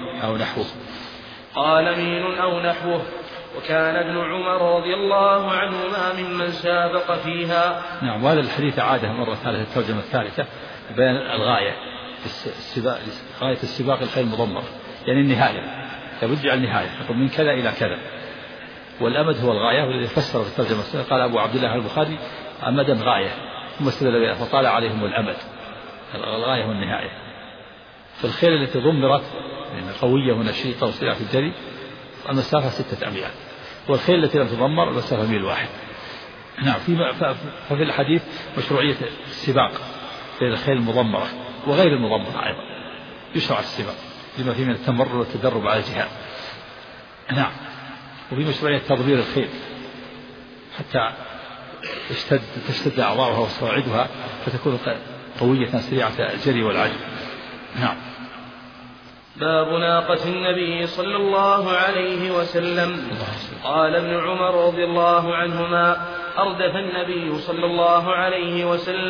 S1: ميل أو نحوه. وكان ابن عمر رضي الله عنهما ممن سابق فيها.
S2: نعم. وهذا الحديث عاده مرة ثالثة الترجمة الثالثة بين الغاية غاية السباق الخيل المضمر يعني النهاية، لابد على النهاية يقول من كذا إلى كذا، والأمد هو الغاية. والذي فسر في الترجمة قال أبو عبد الله البخاري أمدا غاية ثم استدل بها فطال عليهم الأمد، الغاية والنهاية. فالخيل التي ضمرت يعني قوية ونشيطة وسريعة في الجري المسافة 6 أميال، والخيل التي لم تضمر المسافة 1 ميل. نعم. ففي الحديث مشروعية السباق بين الخيل المضمرة وغير المضمرة أيضا يشرع السباق لما فيه من التمرر والتدرب على الجهاد. نعم. وفي مشروعية تضمير الخيل حتى تشتد أعضاؤها وصواعدها فتكون قوية سريعة الجري والعجل. نعم.
S1: باب ناقة النبي صلى الله عليه وسلم. قال ابن عمر رضي الله عنهما أردف النبي صلى الله عليه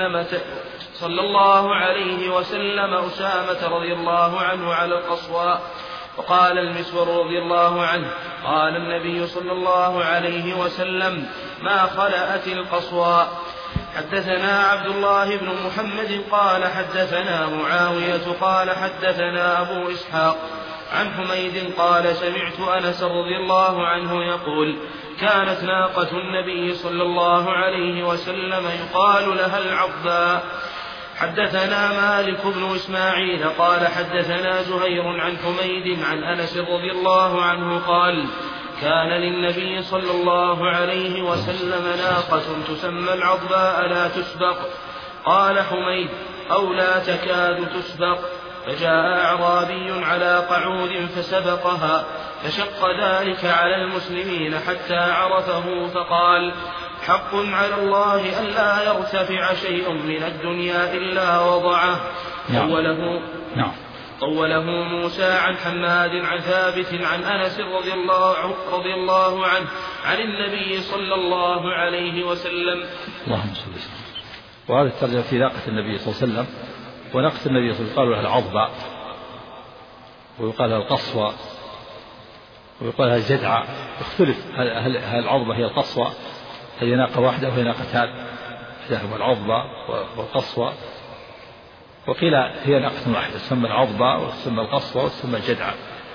S1: وسلم أسامة رضي الله عنه على القصواء. وقال المسور رضي الله عنه قال النبي صلى الله عليه وسلم ما خلأت القصواء. حدثنا عبد الله بن محمد قال حدثنا معاوية قال حدثنا أبو إسحاق عن حميد قال سمعت أنس رضي الله عنه يقول كانت ناقة النبي صلى الله عليه وسلم يقال لها العضباء. حدثنا مالك بن إسماعيل قال حدثنا زهير عن حميد عن أنس رضي الله عنه قال كان للنبي صلى الله عليه وسلم ناقة تسمى العضباء لا تسبق. قال حميد أو لا تكاد تسبق. فجاء أعرابي على قعود فسبقها فشق ذلك على المسلمين حتى عرفه فقال حق على الله ألا يرتفع شيء من الدنيا إلا وضعه. طوله موسى عن حماد عن ثابت عن أنس رضي الله عنه عن النبي صلى الله عليه وسلم.
S2: اللهم صل وسلم. وهذا الترجمة في ناقة النبي صلى الله عليه وسلم. وناقة النبي صلى الله عليه وسلم يقال لها العضباء ويقال لها القصوى ويقال لها الجدعة. يختلف هل العضبة هي القصوى هي ناقة واحدة وهي ناقتان، هو العضبة والقصوى. وقيل هي ناقة واحدة تسمى العضبة وتسمى القصوى وتسمى الجدعة.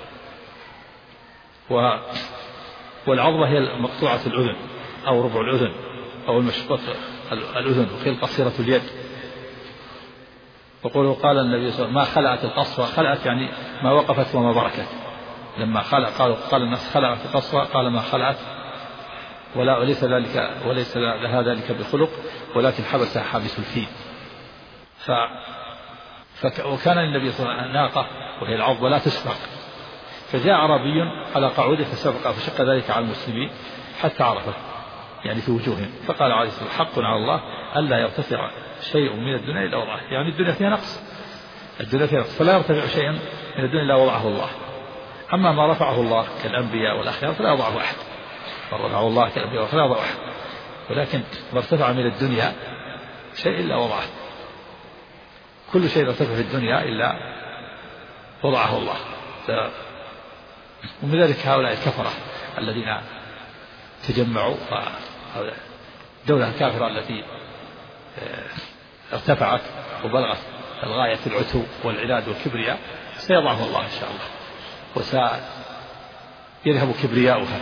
S2: والعضبة هي مقطوعة الأذن أو ربع الأذن أو المشقة الأذن، وقيل قصيرة اليد. وقالوا قال النبي صلى الله عليه وسلم ما خلعت القصوى، خلعت يعني ما وقفت وما بركت. لما قال الناس خلعت القصوى قال ما خلعت وليس لها ذلك بخلق ولكن حبسها حابس الفيل. وكان النبي صلى الله عليه وسلم ناقة وهي العضبة لا تسبق. فجاء عربي على قعوده فسبق فشق ذلك على المسلمين حتى عرفه يعني في وجوههم. فقال عليه الصلاة والسلام حق على الله ألا يرتفع شيء من الدنيا إلا وضعه، يعني الدنيا فيها نقص، فلا يرتفع شيء من الدنيا إلا وضعه الله. أما ما رفعه الله كالأنبياء والأخيار فلا يضعه أحد، ما رفعه الله كالأنبياء فلا يضعه أحد، ولكن ما ارتفع من الدنيا شيء إلا وضعه. كل شيء ارتفع في الدنيا إلا وضعه الله. ومن ذلك هؤلاء الكفرة الذين تجمعوا، الدولة الكافرة التي ارتفعت وبلغت الغاية في العتو والعناد والكبرياء سيضعه الله إن شاء الله. وسيذهب كبرياؤها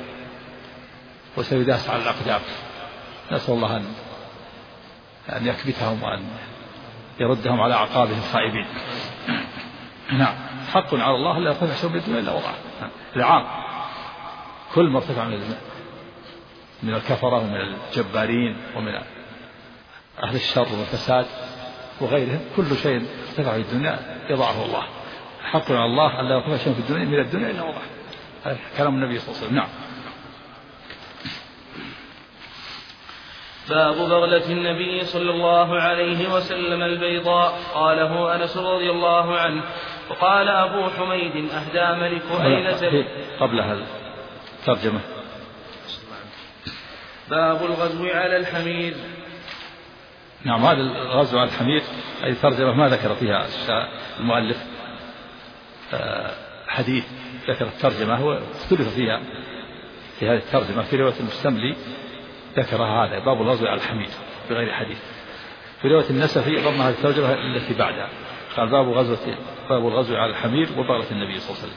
S2: وسيداس على الأقدام. نسأل الله أن يكبتهم وأن يردهم على أعقابهم خائبين. نعم. حق على الله لا يقوم شيء بالدنيا إلا وضعه العام. كل ما ارتفع من الكفرة ومن الجبارين ومن أهل الشر والفساد وغيرهم، كل شيء ارتفع في الدنيا يضعه الله. حق على الله أن لا يقوم شيء في الدنيا من الدنيا إلا وضعه. هذا كلام النبي صلى الله عليه وسلم. نعم.
S1: باب بغلة النبي صلى الله عليه وسلم البيضاء. قاله أنس رضي الله عنه. وقال أبو حميد أهدى ملك أيلة.
S2: قبلها الترجمة.
S1: باب الغزو على الحمير.
S2: نعم. هذا الغزو على الحمير أي ترجمة ما ذكر فيها المؤلف حديث، ذكر الترجمة هو اختلف فيها في هذه الترجمة. في رواية المستملي ذكرها هذا باب الغزو على الحمير بغير حديث. في رواية النسفي ضمن هذه الترجمة التي بعدها قال باب الغزو على الحمير وبغلة النبي صلى الله عليه وسلم.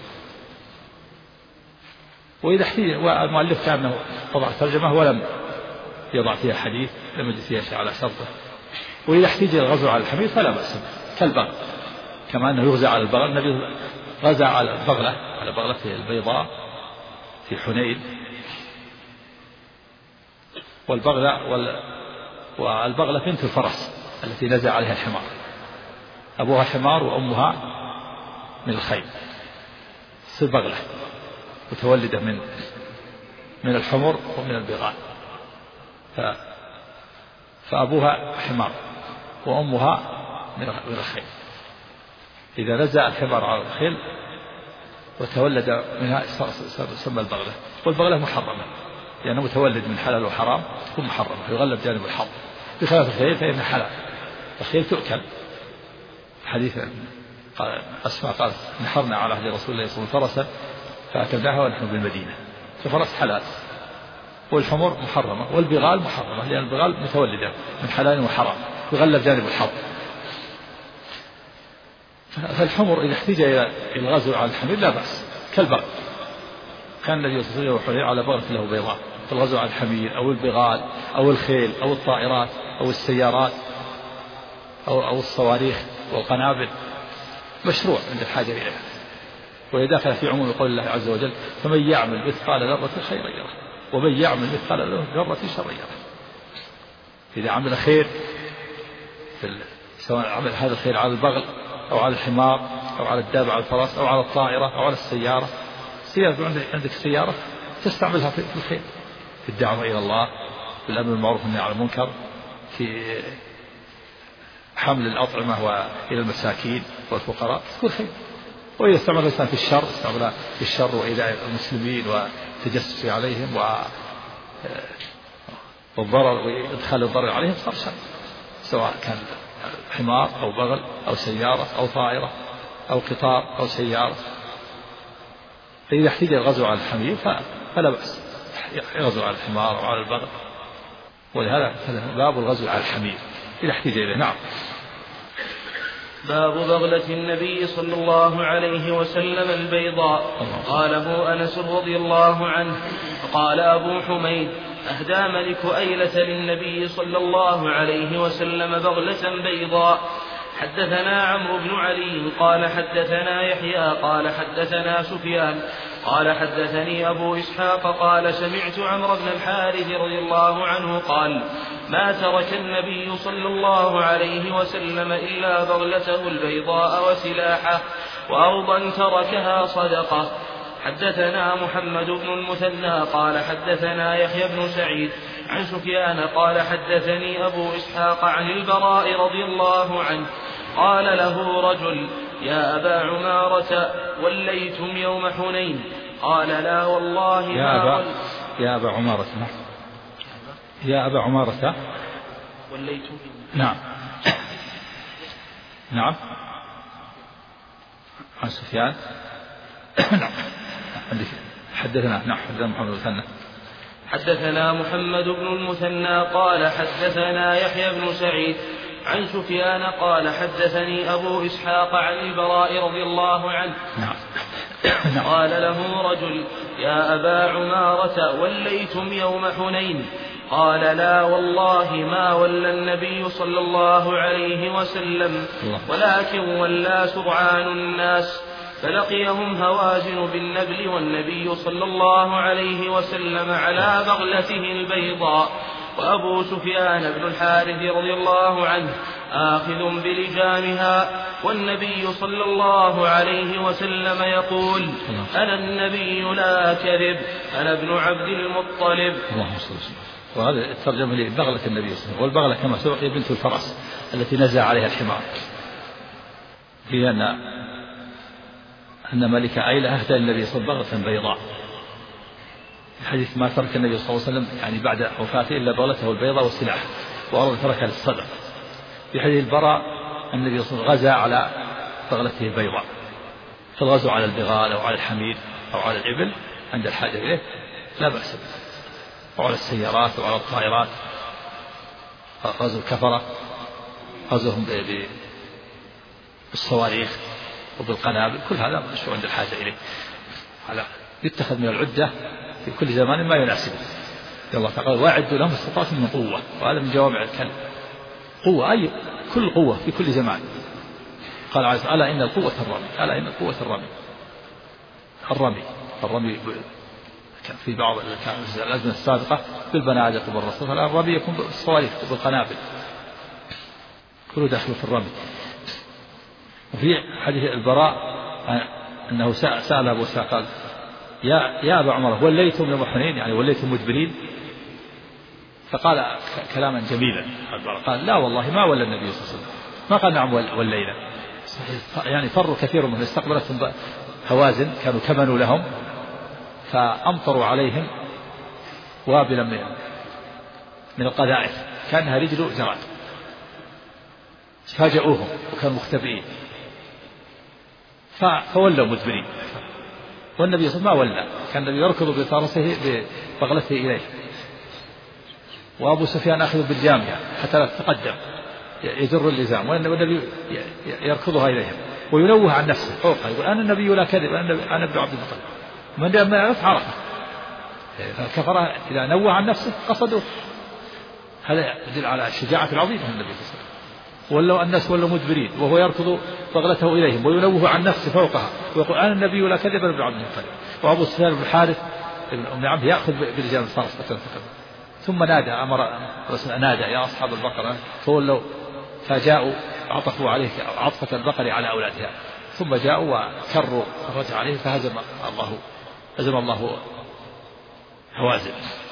S2: وإذا احتاج والمؤلف كان وضع الترجمة ولم يضع فيها حديث، لم يجد فيها شيء على شرطه. وإذا احتاج الغزو على الحمير فلا بأس كالبغل، كما أنه يغزى على البغل. النبي غزا على البغلة، على بغلته البيضاء في حنين. والبغلة بنت الفرس التي نزع عليها الحمار، أبوها حمار وأمها من الخيل، تصير بغلة متولدة من الحمر ومن البغال. فأبوها حمار وأمها من الخيل. إذا نزع الحمار على الخيل وتولد منها سمى البغلة. والبغلة محرمة لأنه متولد من حلال وحرام، تكون محرمة يغلب جانب الحظ، بخلاف الخيل فإنها حلال. الخيل تؤكل. حديث قال أسماء قالت نحرنا على عهد رسول الله صلى الله عليه وسلم فرسا فأكلناها ونحن بالمدينة. ففرس حلال. والحمر محرمة والبغال محرمة لأن البغال متولدة من حلال وحرام يغلب جانب الحظ. فالحمر إذا احتاج إلى الغزو على الحمير لا بأس كالبغل. كان النبي صلى الله عليه وسلم على بغلة له بيضاء. فالغزو على الحمير أو البغال أو الخيل أو الطائرات أو السيارات أو الصواريخ والقنابل مشروع عند الحاجة إليها. ويدخل في عموم قول الله عز وجل فمن يعمل مثقال ذرة خيرا يره ومن يعمل مثقال ذرة شرا يره. إذا عمل خير سواء عمل هذا الخير على البغل أو على الحمار أو على الدابة على الفرس أو على الطائرة أو على السيارة. عندك سيارة تستعملها في الخير، في الدعوة إلى الله، في الأمر بالمعروف والنهي عن المنكر، في حمل الأطعمة وإلى المساكين والفقراء، تكون خير. وإذا استعمل الإنسان في الشر استعمل في الشر وإيذاء المسلمين والتجسس عليهم والضرر وإدخال الضرر عليهم صار شر، سواء كان حمار أو بغل أو سيارة أو طائرة أو قطار أو سيارة. فإذا احتاج الغزو على الحمير فلا بأس يغزو على الحمار أو على البغل. ولهذا باب الغزو على الحمير إذا احتاج إليه. نعم.
S1: باب بغلة النبي صلى الله عليه وسلم البيضاء. قاله أنس رضي الله عنه. وقال أبو حميد أهدى ملك أيلة للنبي صلى الله عليه وسلم بغلة بيضاء. حدثنا عمرو بن علي قال حدثنا يحيى قال حدثنا سفيان قال حدثني أبو إسحاق قال سمعت عمرو بن الحارث رضي الله عنه قال ما ترك النبي صلى الله عليه وسلم إلا بغلته البيضاء وسلاحه وأرضا تركها صدقة. حدثنا محمد بن المثنى قال حدثنا يحيى بن سعيد عن سفيان قال حدثني أبو إسحاق عن البراء رضي الله عنه قال له رجل يا أبا عمارة وليتم يوم حنين؟ قال لا والله
S2: يا أبا عمارة يا أبا عمارة
S1: وليتم.
S2: نعم نعم عن سفيان. نعم حدثنا محمد بن المثنى
S1: حدثنا محمد بن المثنى قال حدثنا يحيى بن سعيد عن سفيان قال حدثني أبو إسحاق عن البراء رضي الله عنه.
S2: نعم.
S1: قال له رجل: يا أبا عمارة، وليتم يوم حنين؟ قال: لا والله ما ولى النبي صلى الله عليه وسلم، ولكن ولى سرعان الناس، فلقيهم هوازن بالنبل والنبي صلى الله عليه وسلم على بغلته البيضاء، وأبو سفيان بن الحارث رضي الله عنه آخذ بلجامها، والنبي صلى الله عليه وسلم يقول: أنا النبي لا كذب، أنا ابن عبد المطلب.
S2: وهذا الترجمة لبغلة النبي صلى الله عليه وسلم، والبغلة كما سبق هي بنت الفرس التي نزع عليها الحمار، في أن ملك عيلة أهدى النبي صلى الله عليه وسلم بغلة بيضاء. الحديث: ما ترك النبي صلى الله عليه وسلم يعني بعد وفاته إلا بغلته البيضاء والسلاح، وأراد تركها للصدق. في حديث البراء النبي صلى الله عليه وسلم غزا على بغلته البيضاء، فالغزو على البغال أو على الحمير أو على الإبل عند الحاجة إليه لا بأس به، وعلى السيارات وعلى الطائرات، غزو الكفرة، غزوهم بالصواريخ وبالقنابل، كل هذا مشروع عند الحاجة إليه، يتخذ من العدة في كل زمان ما يناسبه. الله تعالى: واعدوا لهم استطاعتم من قوة، وهذا من جوامع الكلم، قوة أي كل قوة في كل زمان. قال عز وجل: ألا إن القوة الرمي، ألا إن القوة الرمي في بعض الأزمنة السابقة بالبنادق وبالرصاص، الآن الرمي يكون بالصواريخ وبالقنابل، كله داخل في الرمي. وفي حديث البراء أنه سأل أبو سعد قال: يا أبا عمر، وليتم يوم حنين، يعني وليتم مدبرين؟ فقال كلاما جميلا، قال: لا والله ما ولى النبي صلى الله عليه وسلم. ما قال نعم ولينا، يعني فروا كثير منهم، استقبلتهم هوازن كانوا كمنوا لهم، فأمطروا عليهم وابلا من القذائف كأنها رجل جراد، فاجأوهم وكانوا مختبئين، فولوا مدبرين. والنبي صلى الله عليه وسلم ما ولى، كان النبي يركض بفرسه ببغلته إليه، وأبو سفيان أخذ بالجامية حتى لا تتقدم يجر اللزام، والنبي يركضها إليهم وينوه عن نفسه فوقها، يقول: أنا النبي لا كذب، أنا ابن عبد المطلب. من ما يعرف عرفه. فالكفرة إذا نوه عن نفسه قصدوه. هذا يدل على الشجاعة العظيمة من النبي صلى الله عليه وسلم. ولوا الناس ولوا مدبرين وهو يركض بغلته إليهم وينوه عن نفسه فوقها ويقول: أنا النبي لا كذب، أنا ابن عبد المطلب. وأبو سفيان بن الحارث ابن أم عبد يأخذ بلجام الفرس، ثم نادى، نادى: يا أصحاب البقرة، فولوا فجاءوا عطفوا عليه عطفة البقر على أولادها، ثم جاءوا وكروا فرج عليه فهزم الله هوازن.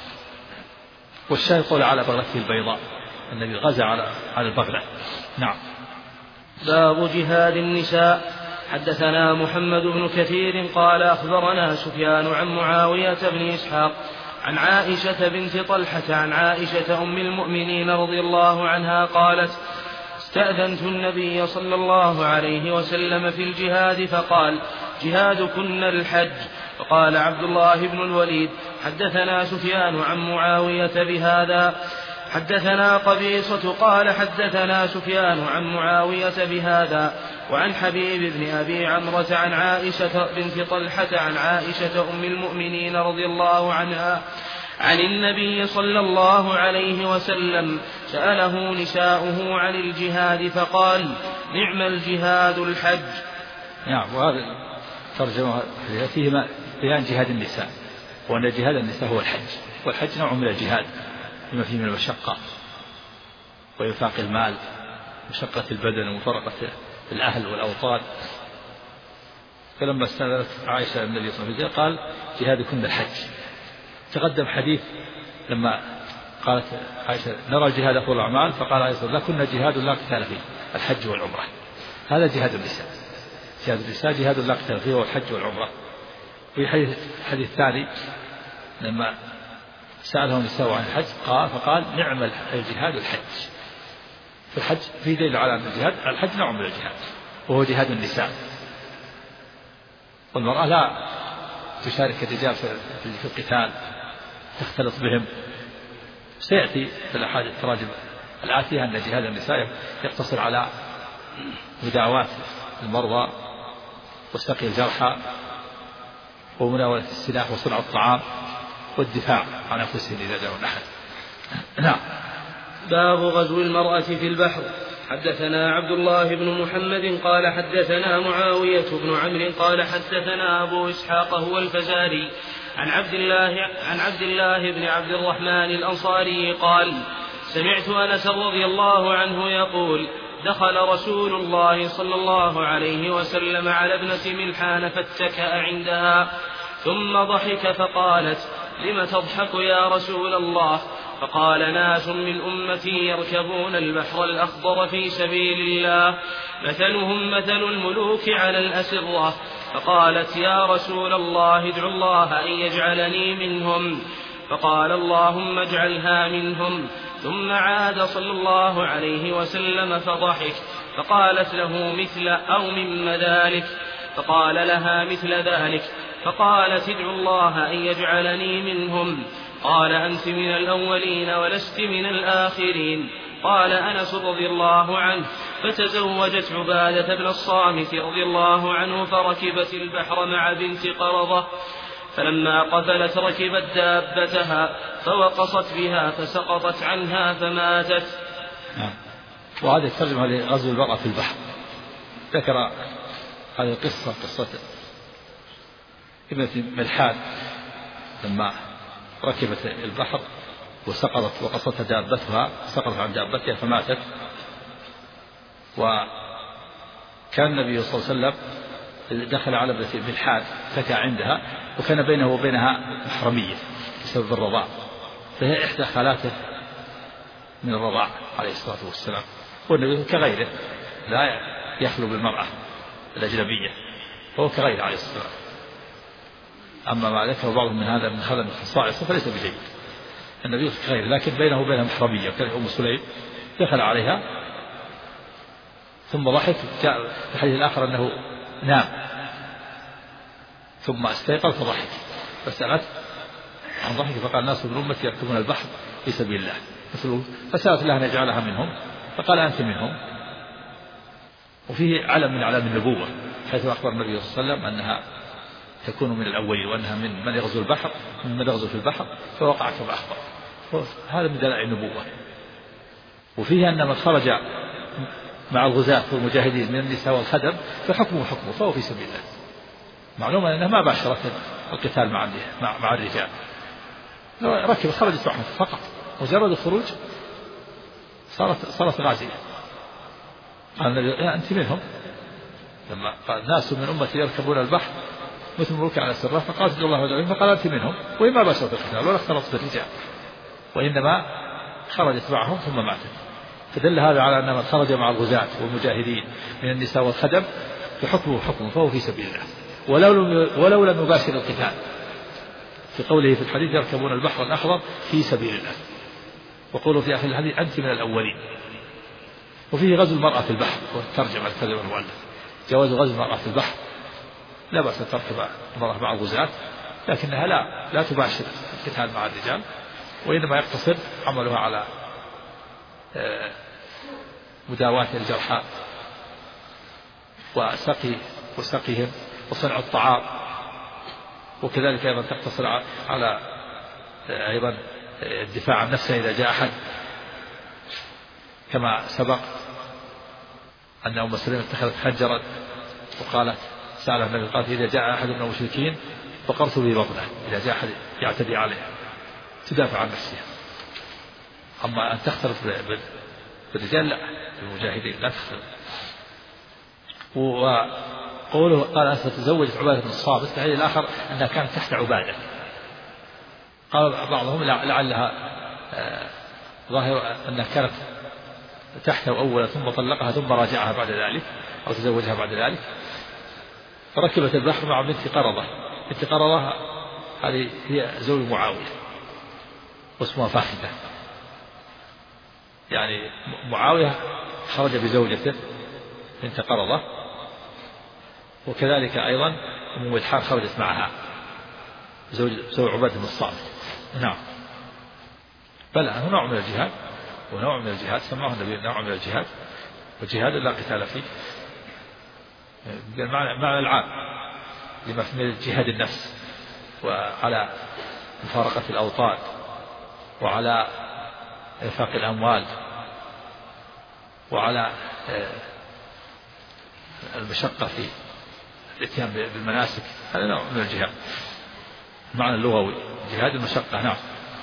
S2: والشاهد قول على بغلته البيضاء، النبي غزا على البغلة. نعم.
S1: باب جهاد النساء. حدثنا محمد بن كثير قال أخبرنا سفيان عن معاوية بن إسحاق عن عائشة بنت طلحة عن عائشة أم المؤمنين رضي الله عنها قالت: استأذنت النبي صلى الله عليه وسلم في الجهاد فقال: جهادكن الحج. فقال عبد الله بن الوليد: حدثنا سفيان عن معاوية بهذا. حدثنا قبيصة قال: حدثنا سفيان عن معاوية بهذا وعن حبيب بن أبي عمرة عن عائشة بنت طلحة عن عائشة أم المؤمنين رضي الله عنها عن النبي صلى الله عليه وسلم سأله نساؤه عن الجهاد فقال: نعم الجهاد الحج.
S2: نعم. وهذا ترجمة فيه بيان جهاد النساء، وأن جهاد النساء هو الحج، والحج نوع من الجهاد بما فيه من المشقة وإنفاق المال، مشقة البدن ومفارقة الأهل والأوطان. فلما استأذنت عائشة النبي صلى الله عليه وسلم قال: جهادكن الحج. تقدم حديث لما قالت عائشة: نرى الجهاد أفضل الأعمال، فقال عليه الصلاة والسلام: لكن جهاد لا قتال فيه، الحج والعمرة. هذا جهاد النساء. جهاد النساء جهاد لا قتال فيه، هو الحج والعمرة. في حديث ثاني لما سأله النساء عن الحج فقال: نعم الجهاد الحج. في الحج في دليل على أن الجهاد الحج نوع من الجهاد، وهو جهاد النساء. والمرأة لا تشارك الرجال في القتال، تختلط بهم. سيأتي في الأحاديث التراجم الآتية أن جهاد النساء يقتصر على مداواة المرضى وسقي الجرحى ومناولة السلاح وصنع الطعام والدفاع عن أنفسهم إذا جاءوا أحد. نعم.
S1: باب غزو المرأة في البحر. حدثنا عبد الله بن محمد قال حدثنا معاوية بن عمرو قال حدثنا أبو إسحاق هو الفزاري عن عبد الله بن عبد الرحمن الأنصاري قال سمعت أنس رضي الله عنه يقول دخل رسول الله صلى الله عليه وسلم على ابنة ملحان فاتكأ عندها ثم ضحك فقالت لم تضحك يا رسول الله؟ فقال ناس من أمتي يركبون البحر الأخضر في سبيل الله مثلهم مثل الملوك على الأسرة. فقالت يا رسول الله ادعو الله أن يجعلني منهم. فقال اللهم اجعلها منهم. ثم عاد صلى الله عليه وسلم فضحك فقالت له مثل أو مما ذلك؟ فقال لها مثل ذلك. فقالت ادعو الله أن يجعلني منهم. قال أنت من الأولين ولست من الآخرين. قال أنس رضي الله عنه فتزوجت عبادة بن الصامت رضي الله عنه فركبت البحر مع بنت قرضة فلما قفلت ركبت دابتها فوقصت بها فسقطت عنها فماتت.
S2: وهذه الترجمة لغزو المرأة في البحر. ذكر هذه القصة قصة ابنة ملحان لما ركبت البحر وسقطت وقصت دابتها سقطت عن دابتها فماتت. وكان النبي صلى الله عليه وسلم دخل على ابنة ملحان فكى عندها وكان بينه وبينها محرمية بسبب الرضاع فهي إحدى خالاته من الرضاع عليه الصلاة والسلام. والنبي كغيره لا يخلو بالمرأة الأجنبية فهو كغيره عليه الصلاة والسلام. أما ما ذكر بعضهم من هذا من الخصائص فليس بجيد. النبي كغيره لكن بينه وبينها محرمية. كان أم سليم دخل عليها ثم ضحك. جاء في الحديث الآخر أنه نام ثم استيقظ فضحك فسألت عن ضحك فقال الناس من أمتي يركبون البحر في سبيل الله فسألت الله أن يجعلها منهم فقال أنت منهم. وفيه علم من أعلام النبوة حيث أخبر النبي صلى الله عليه وسلم أنها تكون من الأولين وأنها من يغزو البحر من يغزو في البحر فوقع كما أخبر. هذا من دلائل النبوة. وفيه أن من خرج مع الغزاة والمجاهدين من النساء والخدم فحكمه فهو في سبيل الله. معلومة أنها ما باشرت القتال مع الرجال ركب خرجت معهم فقط مجرد الخروج صارت غازية. قال النبي أنت منهم. لما قال ناس من أمتي يركبون البحر مثل ملوك على السرة فقالت الله ودعوهم فقال أنت منهم وإما باشرت القتال ولا اختلطت بالرجال وإنما خرجت معهم ثم ماتت. فدل هذا على أن من خرج مع الغزاة والمجاهدين من النساء والخدم فحكمه فهو في سبيل الله ولو لم يباشر القتال في قوله في الحديث يركبون البحر الأخضر في سبيل الله. وقوله في آخر الحديث أنت من الأولين. وفيه غزو المرأة في البحر والترجمة الكلمة المؤلف جواز غزو المرأة في البحر. لا بأس أن تركب المرأة مع الغزاة لكنها لا تباشر القتال مع الرجال وإنما يقتصر عملها على مداواة الجرحى وسقيهم وصنع الطعام. وكذلك أيضا تقتصر على أيضا الدفاع عن نفسه إذا جاء أحد كما سبق أن أم سلمة اتخذت حجرا وقالت سألها النبي قالت إذا جاء أحد من المشركين فقرت به بطنه إذا جاء أحد يعتدي عليه تدافع عن نفسها. أما أن تختلط بالرجال لا المجاهدين لا تختلط. وقوله قال أنس تزوجت عبادة بن الصامت في الحديث الآخر أنها كانت تحت عبادة. قال بعضهم لعلها ظاهر أنها كانت تحته أولا ثم طلقها ثم راجعها بعد ذلك أو تزوجها بعد ذلك. فركبت البحر مع بنت قرضة. بنت قرضة هذه هي زوج معاوية واسمها فاخدة. يعني معاوية خرج بزوجته بنت قرضة وكذلك أيضا أم ملحان خرجت معها زوج عبادة بن الصامت. نعم. بل هو نوع من الجهاد ونوع من الجهاد سماه النبي نوع من الجهاد والجهاد لا قتال فيه بالمعنى العام لما في جهاد النفس وعلى مفارقة الأوطان وعلى إنفاق الأموال وعلى المشقة في الاتيان بالمناسك. هذا نوع من الجهاد المعنى اللغوي، جهاد المشقة. نعم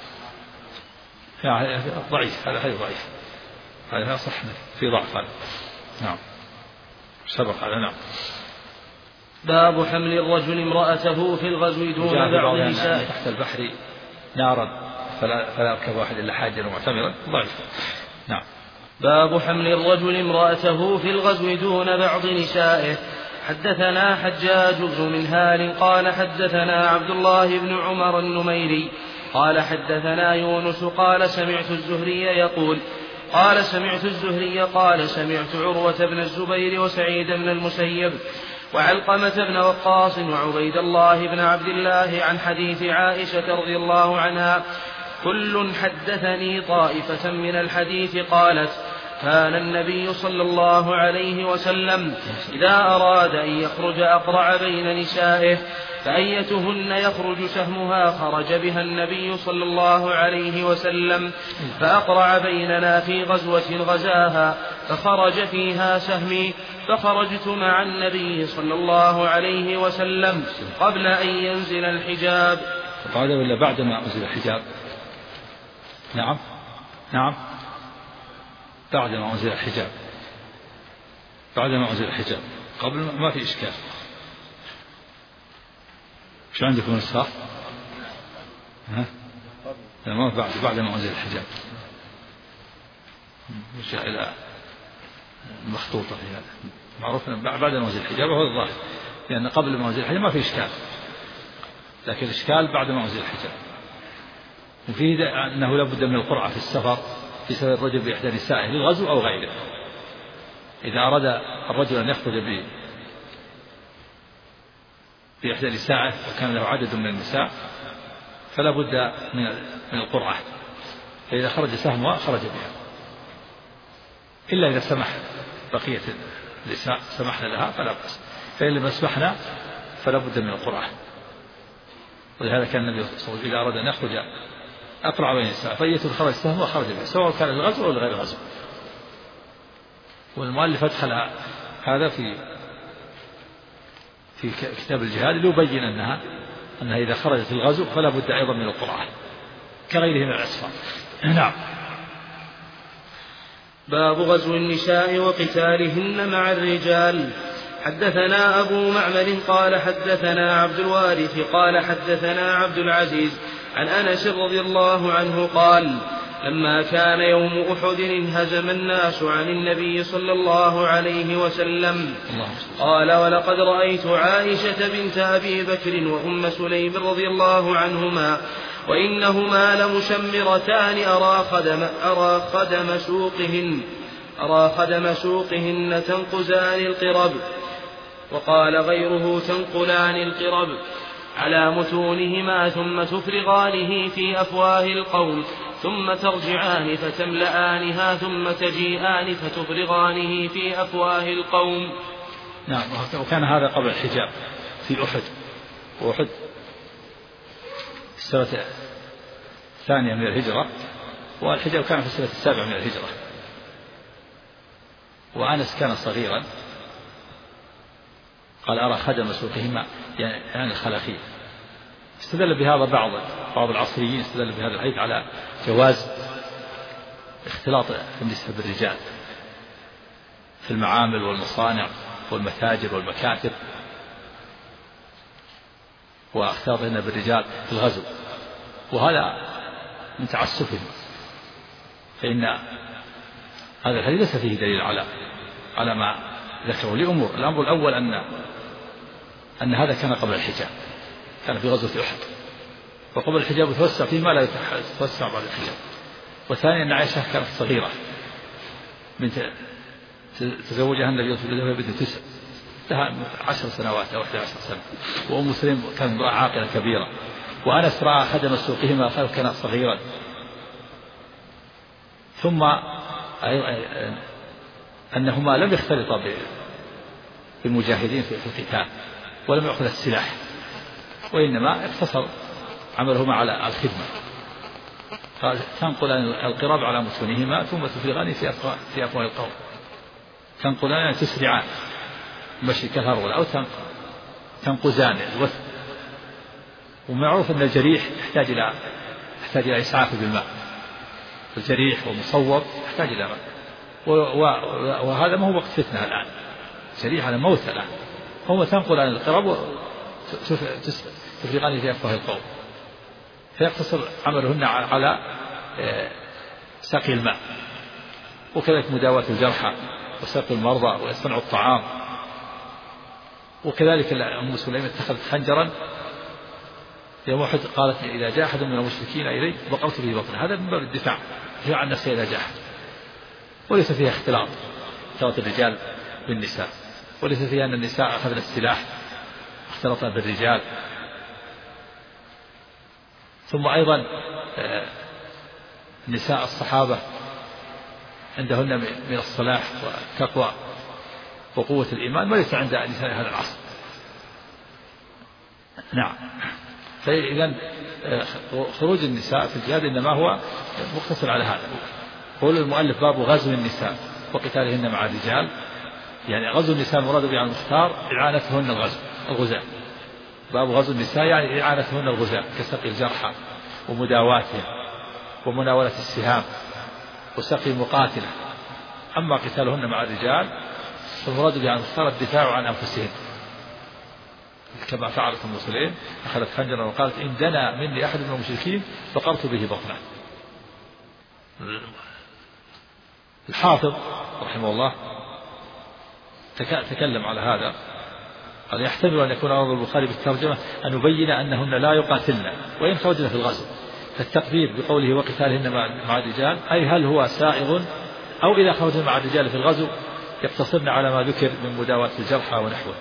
S2: ضعيف، هذا حديث ضعيف، هذا صح في ضعف هذا. نعم سبق هذا. نعم.
S1: باب حمل الرجل امرأته في الغزو دون بعض النساء.
S2: تحت البحر نارا فلا يركب واحد إلا حاجا ومعتمرا. ضعيف. نعم.
S1: باب حمل الرجل امرأته في الغزو دون بعض نسائه. حدثنا حجاج بن منهال قال حدثنا عبد الله بن عمر النميري قال حدثنا يونس قال سمعت الزهري يقول قال سمعت عروة بن الزبير وسعيد بن المسيب وعلقمة بن وقاص وعبيد الله بن عبد الله عن حديث عائشة رضي الله عنها كل حدثني طائفة من الحديث قالت كان النبي صلى الله عليه وسلم إذا أراد أن يخرج أقرع بين نسائه فأيتهن يخرج سهمها خرج بها النبي صلى الله عليه وسلم فأقرع بيننا في غزوة غزاها فخرج فيها سهمي فخرجت مع النبي صلى الله عليه وسلم قبل أن ينزل الحجاب.
S2: قال ولا بعدما أنزل الحجاب؟ نعم بعدما أنزل الحجاب، قبل ما في إشكال. شو عندكم نسخة؟ ما بعدما أنزل الحجاب مشى إلى مخطوطة في هذا معروف بعد ما أنزل الحجاب وهو الظاهر، لأن قبل ما أنزل الحجاب ما في إشكال، لكن الإشكال بعد ما أنزل الحجاب. وفيه أنه لا بد من القرعة في السفر في سفر الرجل بإحدى نسائه للغزو أو غيره. إذا أراد الرجل أن يخرج بإحدى نسائه وكان له عدد من النساء فلا بد من القرعة، فإذا خرج سهمها خرج بها، إلا إذا سمح بقية النساء سمحنا لها فلا بأس، فإن لم يسمحنا فلا بد من القرعة. ولهذا كان النبي صلى الله عليه وسلم إذا أراد أن يخرج أقرع بين النساء فأية خرج سهمها خرج بها سواء كان الغزو أو غير غزو. والمؤلف أدخل هذا في كتاب الجهاد ليبين أنها إذا خرجت الغزو فلا بد أيضا من القرعة كغيره من الأسفار. نعم.
S1: باب غزو النساء وقتالهن مع الرجال. حدثنا أبو معمر قال حدثنا عبد الوارث قال حدثنا عبد العزيز عن أنس رضي الله عنه قال لما كان يوم أحد انهزم الناس عن النبي صلى الله عليه وسلم. قال ولقد رأيت عائشة بنت أبي بكر وأم سليم رضي الله عنهما وإنهما لمشمرتان أرى خدم سوقهن تنقزان القرب، وقال غيره تنقلان القرب على متونهما ثم تفرغانه في أفواه القوم ثم ترجعان فتملآنها ثم تجيئان فتفرغانه في أفواه القوم.
S2: نعم. وكان هذا قبل الحجاب في أحد، وأحد السنة الثانية من الهجرة، والحجاب كان في السنة السابعة من الهجرة. وأنس كان صغيرا قال أرى خدم سوقهما يعني الخلاخيل. استدل بهذا بعض العصريين استدل بهذا الحديث على جواز اختلاط النساء بالرجال في المعامل والمصانع والمتاجر والمكاتب، واختلاطهن بالرجال في الغزو، وهذا من تعسفهم، فإن هذا الحديث ليس فيه دليل على ما ذكروا لأمور. الأمر الأول أن هذا كان قبل الحجاب، كان في غزوة أحد، وقبل الحجاب يتوسع فيه ما لا يتوسع بعد الحجاب. والثاني أن عائشة كانت صغيرة تزوجها النبي صلى الله عليه وسلم بنت 9 لها 10 سنوات أو 11 سنة، وأم سليم كانت امرأة عاقلة كبيرة، وأنس رأى خدم سوقهما كان صغيرا. ثم أنهما لم يختلطا بالمجاهدين في القتال ولم يأخذ السلاح، وإنما اقتصر عملهما على الخدمة، تنقل القراب على متونهما ثم تفرغان في أفواه القوم، تنقلان تسرعان مشي كالهرولة أو تنقزان الوثب. ومعروف أن الجريح يحتاج إلى إسعاف بالماء، الجريح ومصوب يحتاج إلى ماء، وهذا ما هو وقت فتنة الآن، الجريح على موت الآن، هم تنقلان القراب وتفرغان في أفواه القوم، فيقتصر عملهن على سقي الماء، وكذلك مداواة الجرحى وسقي المرضى وصنع الطعام. وكذلك أم سليم اتخذت خنجرا يوم أحد قالت إذا جاء أحد من المشركين إلي وقرت به بطنه، هذا من باب الدفاع عن نفسه إذا جاء أحد، وليس فيها اختلاط الرجال بالنساء، وليس فيها أن النساء أخذن السلاح اختلطن بالرجال. ثم أيضا نساء الصحابة عندهن من الصلاح والتقوى وقوة الإيمان ما ليس عند نساء هذا العصر. نعم. فإذا خروج النساء في الجهاد إنما هو مقتصر على هذا. قول المؤلف باب غزو النساء وقتالهن مع الرجال، يعني غزو النساء مراد به المختار إعانتهن الغزاة. باب غزو النساء يعني إعانتهن الغزاة كسقي الجرحى ومداواتهم ومناولة السهام وسقي المقاتلة. أما قتالهن مع الرجال فالمراد به المختار الدفاع عن أنفسهم، كما فعلت أم سليم أخذت خنجرا وقالت إن دنا مني أحد من المشركين فقرت به بطنه. الحافظ رحمه الله تكلم على هذا، قال يحتمل أن يكون أمر البخاري بالترجمة أن يبين أنهن لا يقاتلن وإن خرجن في الغزو، فالتقدير بقوله وقتالهن مع الرجال أي هل هو سائغ أو إذا خرجن مع الرجال في الغزو يقتصرن على ما ذكر من مداواة الجرحى ونحوه.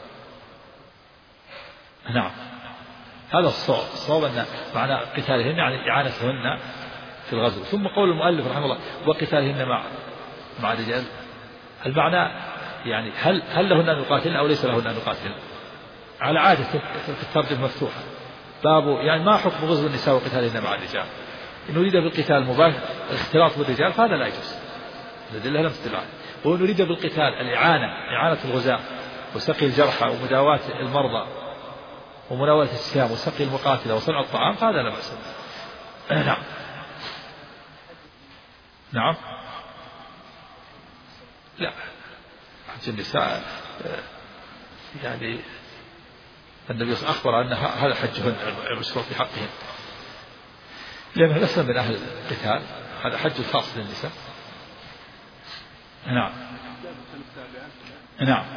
S2: نعم، هذا الصواب أن معنى قتالهن يعني إعانتهن في الغزو. ثم قول المؤلف رحمه الله وقتالهن مع الرجال، المعنى يعني هل لهن أن يقاتلن أو ليس لهن أن يقاتلن؟ على عادة في الترجمة مفتوحة باب يعني ما حكم غزو النساء وقتالهن مع الرجال؟ إن نريد بالقتال مباشر الاختلاط بالرجال فهذا لا يجوز، الأدلة لم تدل عليه. وإن نريد بالقتال إعانة الغزاة وسقي الجرحى ومداواة المرضى ومناولة السهام وسقي المقاتلة وصنع الطعام فهذا لا بأس. نعم. نعم. لا، حج النساء يعني النبي أخبر أن هذا حجهن المشروع في حقهم، لأنه لسنا من أهل القتال، هذا حج خاص للنساء. نعم. نعم.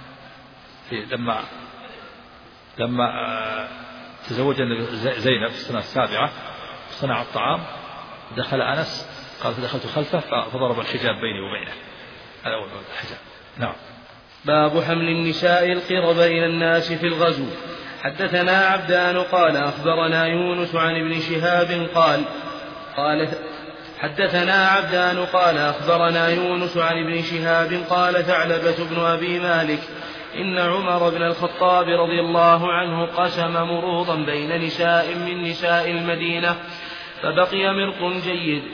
S2: لما تزوج زينب في السنة السابعة صنع الطعام، دخل أنس قال فدخلت خلفه فضرب الحجاب بيني وبينه، هذا أول الحجاب. نعم.
S1: باب حمل النساء القرب إلى الناس في الغزو. حدثنا عبدان قال أخبرنا يونس عن ابن شهاب قال حدثنا عبدان قال أخبرنا يونس عن ابن شهاب قال ثعلبة بن أبي مالك إن عمر بن الخطاب رضي الله عنه قسم مروضا بين نساء من نساء المدينة فبقي مرق جيد،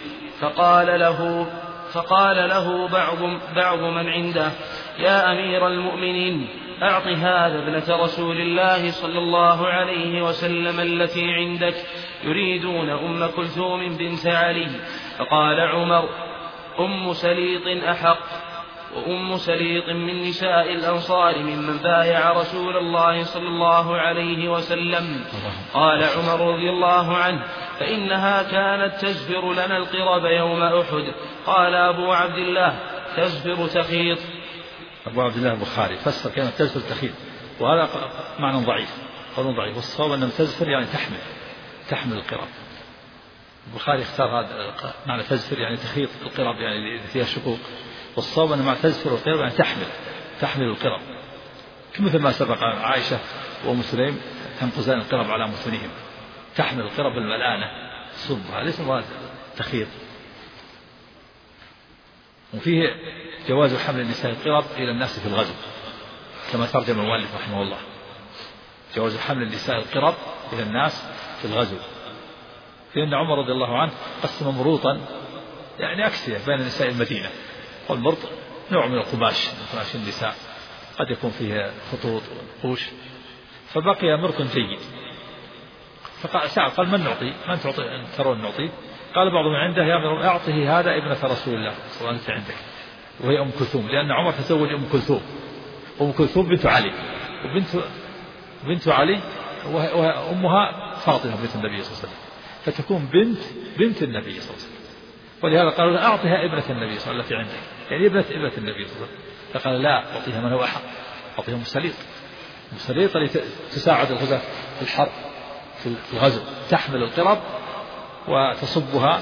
S1: فقال له بعض من عنده يا أمير المؤمنين أعط هذا ابنة رسول الله صلى الله عليه وسلم التي عندك، يريدون أم كلثوم بنت علي. فقال عمر أم سليط أحق، وأم سليط من نساء الأنصار ممن بايع رسول الله صلى الله عليه وسلم. قال عمر رضي الله عنه فإنها كانت تزفر لنا القرب يوم أحد. قال أبو عبد الله تزفر تخيط.
S2: أبو عبد الله البخاري فسر كلمة تزفر تخيط، وهذا معنى ضعيف، قول ضعيف، والصواب أن تزفر يعني تحمل القرب. البخاري اختار هذا معنى تزفر يعني تخيط القرب يعني فيها شقوق، والصواب أن معنى تزفر القرب يعني تحمل القرب، مثل ما سبق عائشة وأم سليم تنقزان القرب على متنهم، تحمل القرب الملآنة صبها، ليس مراد تخيط. وفيه جواز حمل النساء القرب إلى الناس في الغزو كما ترجم المؤلف رحمه الله. جواز حمل النساء القرب إلى الناس في الغزو، لأن عمر رضي الله عنه قسم مروطا يعني أكسية بين نساء المدينة، والمرط نوع من القماش، قماش النساء قد يكون فيه خطوط ونقوش، فبقي مرط جيد. فقال من نعطي؟ من تعطي ترون نعطيه؟ قال بعضهم عنده يا أعطه هذا ابنة رسول الله صلى الله عليه وسلم عندك، وهي أم كلثوم، لأن عمر تزوج أم كلثوم، أم كلثوم بنت علي، وبنت علي وأمها فاطمة بنت النبي صلى الله عليه وسلم، فتكون بنت النبي صلى الله عليه وسلم. ولهذا قالوا أعطها ابنة النبي صلى الله عليه وسلم عندك، يعني ابنة النبي صلى الله عليه وسلم. فقال لا، أعطيها من هو أحق، أعطيها مسليط لتساعد الغزاة في الحرب في الغزو، تحمل القرب وتصبها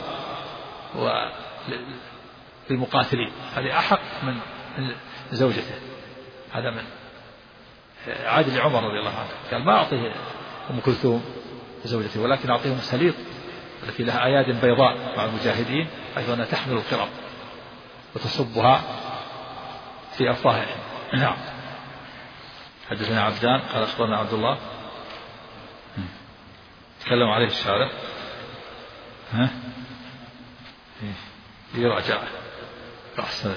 S2: للمقاتلين، هذه أحق من زوجته. هذا من عادل عمر رضي الله عنه، قال ما أعطيه أم كلثوم زوجته، ولكن أعطيه مسليط التي لها أياد بيضاء مع المجاهدين، حيث أنها تحمل القرب وتصبها في أفواههم. نعم. حدثنا عبدان قال أخبرنا عبد الله، تكلم عليه الشارع، يراجع أحسن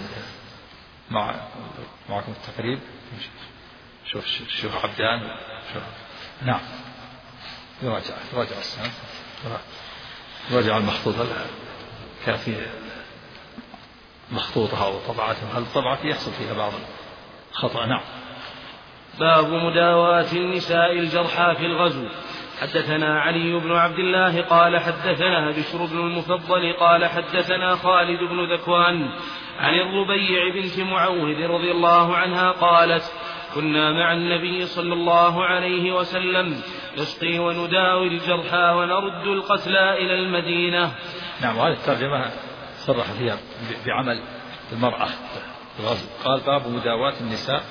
S2: معكم التقريب، شوف عبدان، نعم، يراجع السنة، يراجع المخطوطة، كان فيه مخطوطها وطبعتها، هل طبعتها يحصل فيها بعض الخطأ. نعم.
S1: باب مداواة النساء الجرحى في الغزو. حدثنا علي بن عبد الله قال حدثنا بشر بن المفضل قال حدثنا خالد بن ذكوان عن الربيع بنت معوذ رضي الله عنها قالت كنا مع النبي صلى الله عليه وسلم نسقي ونداوي الجرحى ونرد القتلى إلى المدينة.
S2: نعم. وهذه الترجمة صرح فيها بعمل المرأة في الغزو. قال باب مداواة النساء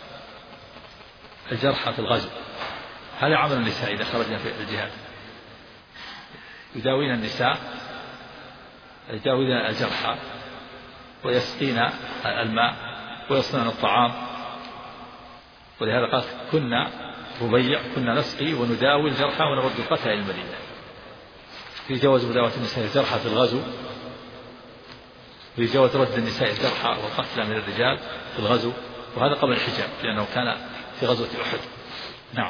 S2: الجرحى في الغزو. هذا عمل النساء إذا خرجنا في الجهاد، يداوين النساء، يداوين الجرحى ويسقين الماء ويصنعن الطعام. ولهذا قال كنا ربيع كنا نسقي ونداوي الجرحى ونرد القتلى إلى المدينة. في جواز مداواة النساء الجرحى في الغزو، في جواز رد النساء الجرحى والقتلى من الرجال في الغزو، وهذا قبل الحجاب لأنه كان في غزوة أحد. نعم.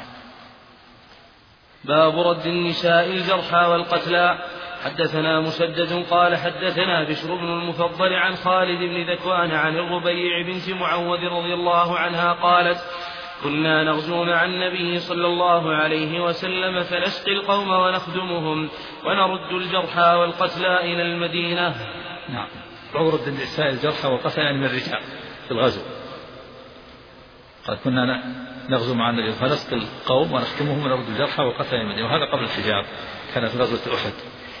S1: باب رد النساء الجرحى والقتلى. حدثنا مسدد قال حدثنا بشر بن المفضل عن خالد بن ذكوان عن الربيع بنت معوذ رضي الله عنها قالت كنا نغزو مع النبي صلى الله عليه وسلم فنسقي القوم ونخدمهم ونرد الجرحى والقتلى إلى المدينة.
S2: نعم. رد النساء الجرحى والقتلى يعني من الرجال في الغزو. قال كنا نغزو مع النبي فنسقي القوم ونخدمهم ونرد الجرحى والقتلى إلى المدينة، وهذا قبل الحجاب، كان في غزوة أحد.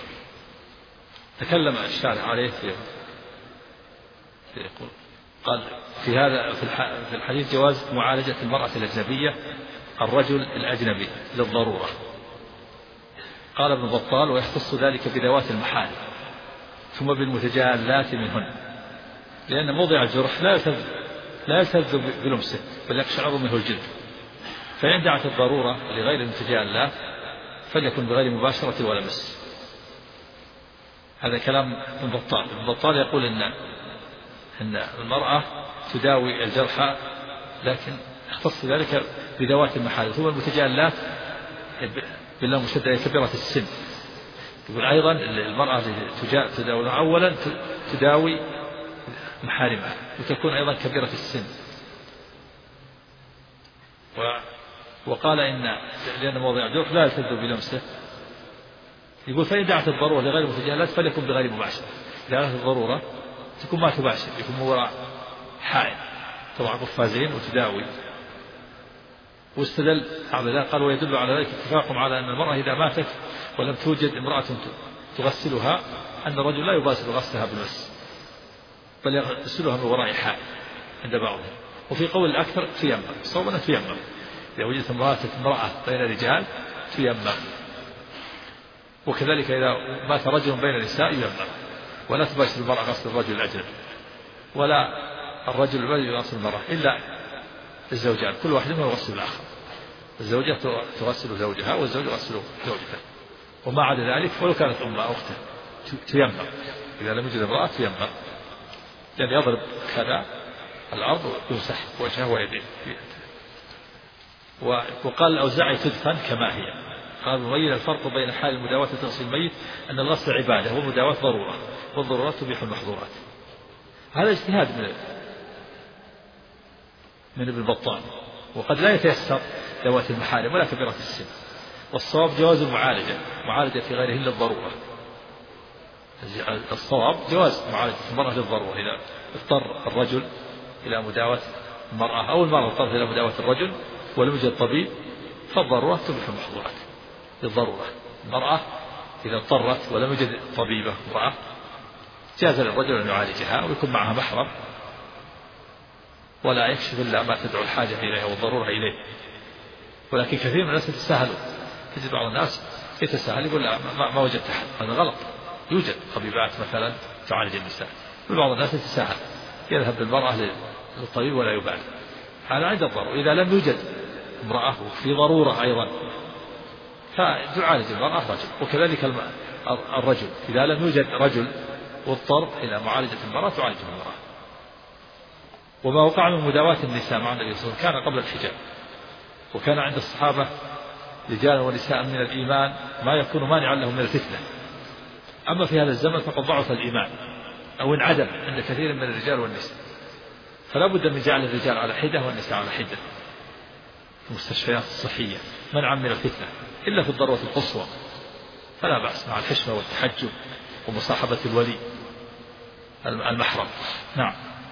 S2: تكلم الشارع عليه يقول قال في هذا في الحديث جواز معالجة المرأة الأجنبية الرجل الأجنبي للضرورة. قال ابن بطال ويختص ذلك بذوات المحارم ثم بالمتجالات منهن، لأن موضع الجرح لا يلتذ بلمسه بل يقشعر منه الجلد، فإن دعت الضرورة لغير المتجالات فليكن بغير مباشرة ولا مس. هذا كلام ابن بطال. ابن بطال يقول إن المرأة تداوي الجرحى لكن اختص ذلك بذوات المحارم، ثم المتجالات بالله مشدد كبيرة السن. يقول أيضا المرأة تداوي أولا تداوي محارمها وتكون أيضا كبيرة السن. وقال لأن موضع الجرح لا يلتذ بلمسه. يقول فإن دعت الضرورة لغير المتجالات فليكن بغير مباشرة. إذا دعت الضرورة تكون ما تباشر، يكون من وراء حائل طبعا قفازين وتداوي. واستدل على ذلك قال ويدل على ذلك اتفاقهم على أن المرأة إذا ماتت ولم توجد امرأة تغسلها أن الرجل لا يباشر غسلها بالمس بل يغسلها من وراء حائل عند بعضهم. وفي قول الأكثر تيمم، صوبا تيمم، إذا وجدت امرأة بين رجال تيمم. وكذلك إذا مات رجل بين النساء ييمم، ولا تباشر المرأة غسل الرجل الأجنبي ولا الرجل يغسل المرأة إلا الزوجان كل واحد منهم يغسل الآخر. الزوجة تغسل زوجها والزوج يغسل زوجته، وما عدا ذلك ولو كانت أمها أو أخته تيمم، إذا لم يجد امرأة تيمم، يعني يضرب كذا الأرض ويمسح وجهه ويديه. وقال الأوزاعي تدفن كما هي. قال مبين الفرق بين حال المداواة تغسيل الميت أن الغسل عبادة والمداواة ضرورة، والضرورات تبيح المحظورات. هذا اجتهاد من ابن بطال، وقد لا يتيسر ذوات المحارم ولا كبيرة السن، والصواب جواز معالجة في غيره إلا الضرورة. الصواب جواز معالجة المرأة للضرورة، إذا اضطر الرجل إلى مداواة المرأة أو المرأة اضطرت إلى مداواة الرجل ولم يوجد طبيب فالضرورة تبيح المحظورات للضرورة. المرأة إذا اضطرت ولم يوجد طبيبة امرأة جاز للرجل أن يعالجها ويكون معها محرم ولا يكشف إلا ما تدعو الحاجة إليه والضرورة إليه. ولكن كثير من الناس يتساهلوا، تجد بعض الناس يتساهل يقول لا ما وجدت أحد، هذا غلط. يوجد طبيبات مثلا تعالج النساء، وبعض الناس يتساهل يذهب بالمرأة للطبيب ولا يبالي، هذا عند الضرورة. إذا لم يوجد امرأة وفي ضرورة أيضا فتعالج المرأة رجل، وكذلك الرجل إذا لم يوجد رجل واضطر إلى معالجة المرأة تعالج المرأة. وما وقع من مداواة النساء مع النبي صلى الله عليه وسلم كان قبل الحجاب، وكان عند الصحابة رجال ونساء من الإيمان ما يكون مانعا لهم من الفتنة. أما في هذا الزمن فقد ضعف الإيمان أو انعدم عند كثير من الرجال والنساء، فلا بد من جعل الرجال على حدة والنساء على حدة في المستشفيات الصحية منعا من الفتنة، إلا في الضرورة القصوى فلا بأس مع الحشمة والتحجب ومصاحبة الولي المحرم. نعم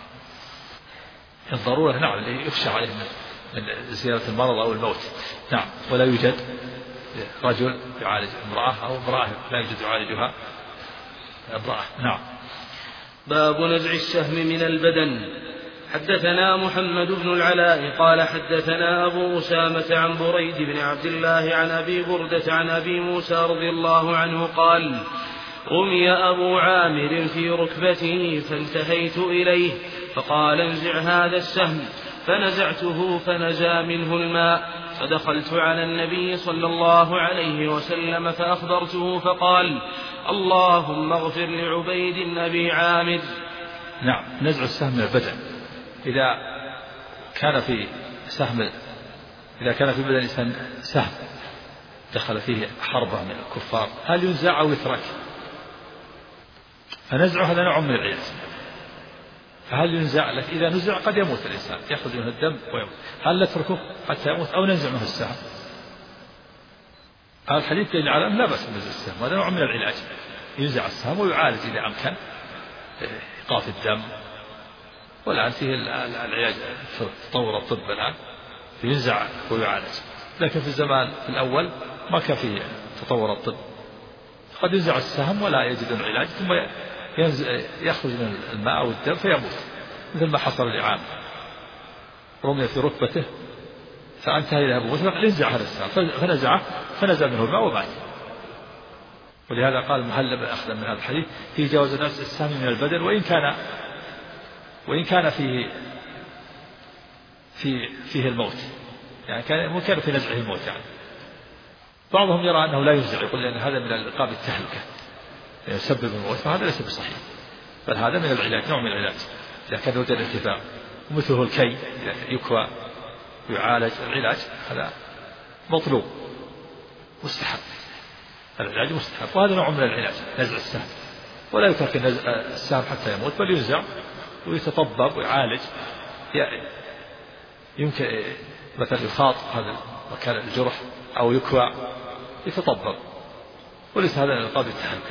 S2: الضرورة نعم اللي يخشى عليه من زيارة المرض أو الموت. نعم ولا يوجد رجل يعالج امرأة أو امرأة لا يوجد يعالجها امرأة. نعم.
S1: باب نزع السهم من البدن. حدثنا محمد بن العلاء قال حدثنا أبو أسامة عن بريد بن عبد الله عن أبي بردة عن أبي موسى رضي الله عنه قال رمي أبو عامر في ركبته فانتهيت إليه فقال انزع هذا السهم، فنزعته فنزى منه الماء، فدخلت على النبي صلى الله عليه وسلم فأخبرته فقال اللهم اغفر لعبيد أبي عامر.
S2: نعم نزع السهم من البدن. إذا كان في بدن سهم دخل فيه حربة من الكفار هل ينزع أو يترك؟ فنزعه هذا نوع من العلاج. فهل ينزع؟ لك إذا نزع قد يموت الإنسان يأخذ منه الدم ويموت، هل نتركه حتى يموت أو ننزع منه السهم؟ هذا الحديث دليل على أن لا بأس بنزع السهم، هذا نوع من العلاج. ينزع السهم ويعالج إذا أمكن إيقاف الدم. والآن فيه العلاج تطور الطب الآن ينزع ويعالج، لكن في الزمان الأول ما كان فيه تطور الطب، قد ينزع السهم ولا يجدون علاج ثم يخرج من الماء أو الدم فيموت، مثل ما حصل لعام رمي في ركبته فانتهى إلى أبو مسلم ينزع هذا السهم فنزع منه الماء ومات. ولهذا قال المهلب أخذا من هذا الحديث في جواز نزع السهم من البدن وإن كان فيه الموت، يعني كان في نزعه الموت. يعني بعضهم يرى أنه لا ينزع، يقول لأن هذا من العقاب التهلكة يسبب الموت، فهذا ليس بصحيح، بل هذا من العلاج، نوع من العلاج إذا كان وجد ارتفاع، ومثله الكي إذا يكوى يعالج. العلاج هذا مطلوب مستحب، العلاج مستحب، وهذا نوع من العلاج نزع السهم. ولا يترك السهم حتى يموت بل ينزع ويتطبب ويعالج. يمكن مثلا يخاط هذا مكان الجرح أو يكوى يتطبب، وليس هذا من العقاب التهلكة.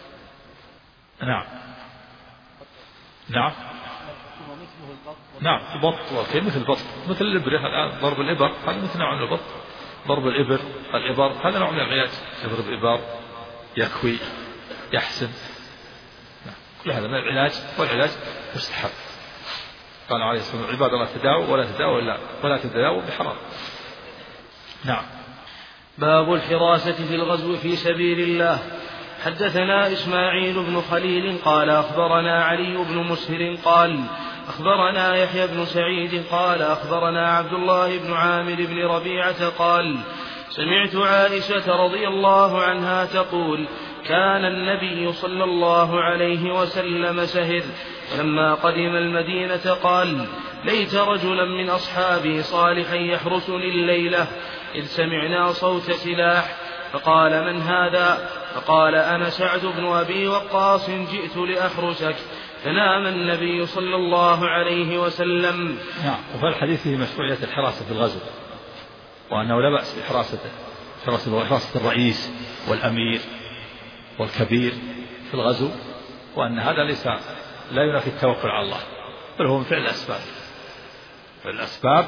S2: نعم البط مثل البط، مثل الإبرة الآن ضرب الإبر هذا مثل نوع من البط، ضرب الإبر هذا نوع من العلاج، يضرب إبر يكوي يحسن، كل هذا من العلاج، والعلاج مستحب. قال عليه الصلاة والسلام عباد الله تداووا ولا تداووا بحرام. نعم.
S1: باب الحراسة في الغزو في سبيل الله. حدثنا إسماعيل بن خليل قال أخبرنا علي بن مسهر قال أخبرنا يحيى بن سعيد قال أخبرنا عبد الله بن عامر بن ربيعة قال سمعت عائشة رضي الله عنها تقول كان النبي صلى الله عليه وسلم سهر، فلما قدم المدينة قال ليت رجلا من أصحابي صالحا يحرسني الليلة إذ سمعنا صوت سلاح، فقال من هذا؟ فقال أنا سعد بن أبي وقاص جئت لأحرسك، فنام النبي صلى الله عليه وسلم.
S2: نعم. وفي الحديث فيه مشروعية الحراسة في الغزو، وأنه لا بأس بحراسة الرئيس والأمير والكبير في الغزو، وأن هذا لا ينافي التوكل على الله، بل هو من فعل الأسباب. الأسباب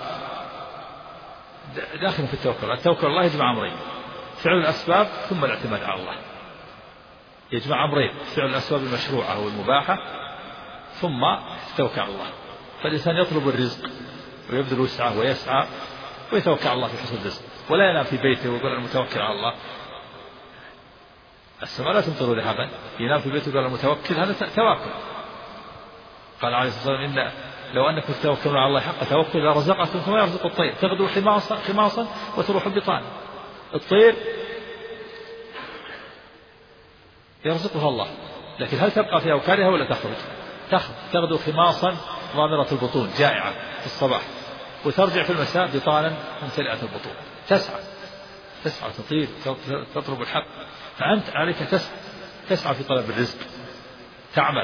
S2: داخل في التوكل. التوكل على الله يجمع أمرين: فعل الأسباب ثم الاعتماد على الله. يجمع أمرين: فعل الأسباب المشروعة والمباحة ثم التوكل على الله. فالإنسان يطلب الرزق ويبذل وسعه ويسعى ويتوكل على الله في حصول الرزق، ولا ينام في بيته ويقول أنا متوكل على الله. السماء لا تمطر ذهبا، ينام في بيته ويقول أنا متوكل، هذا تواكل. قال عليه الصلاة والسلام إن لو أنكم تتوكلون على الله حق توكل لرزقكم كما يرزق الطير تغدو خماصا وتروح بطانا. الطير يرزقها الله، لكن هل تبقى في أوكارها ولا تخرج؟ تغدو خماصا ضامرة البطون جائعة في الصباح، وترجع في المساء بطانا ممتلئة البطون. تسعى تطير تطلب الحق. فأنت عليك تسعى في طلب الرزق، تعمل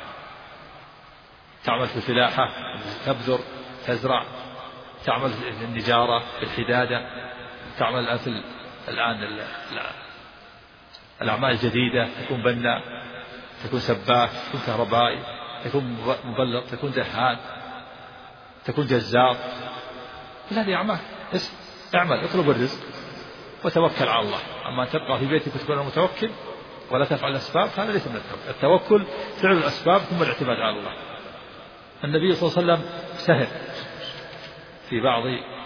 S2: في الفلاحة، تبذر، تزرع، تعمل في النجارة، في الحدادة، تعمل الآن الأعمال الجديدة، تكون بناء، تكون سباك، تكون كهربائي، تكون مبلط، تكون دهان، تكون جزار. كل هذه أعمال. اعمل، اطلب الرزق وتوكل على الله. أما أن تبقى في بيتك وتكون متوكل ولا تفعل الأسباب، هذا ليس من التوكل. التوكل فعل الأسباب ثم الاعتماد على الله. النبي صلى الله عليه وسلم سهر في بعض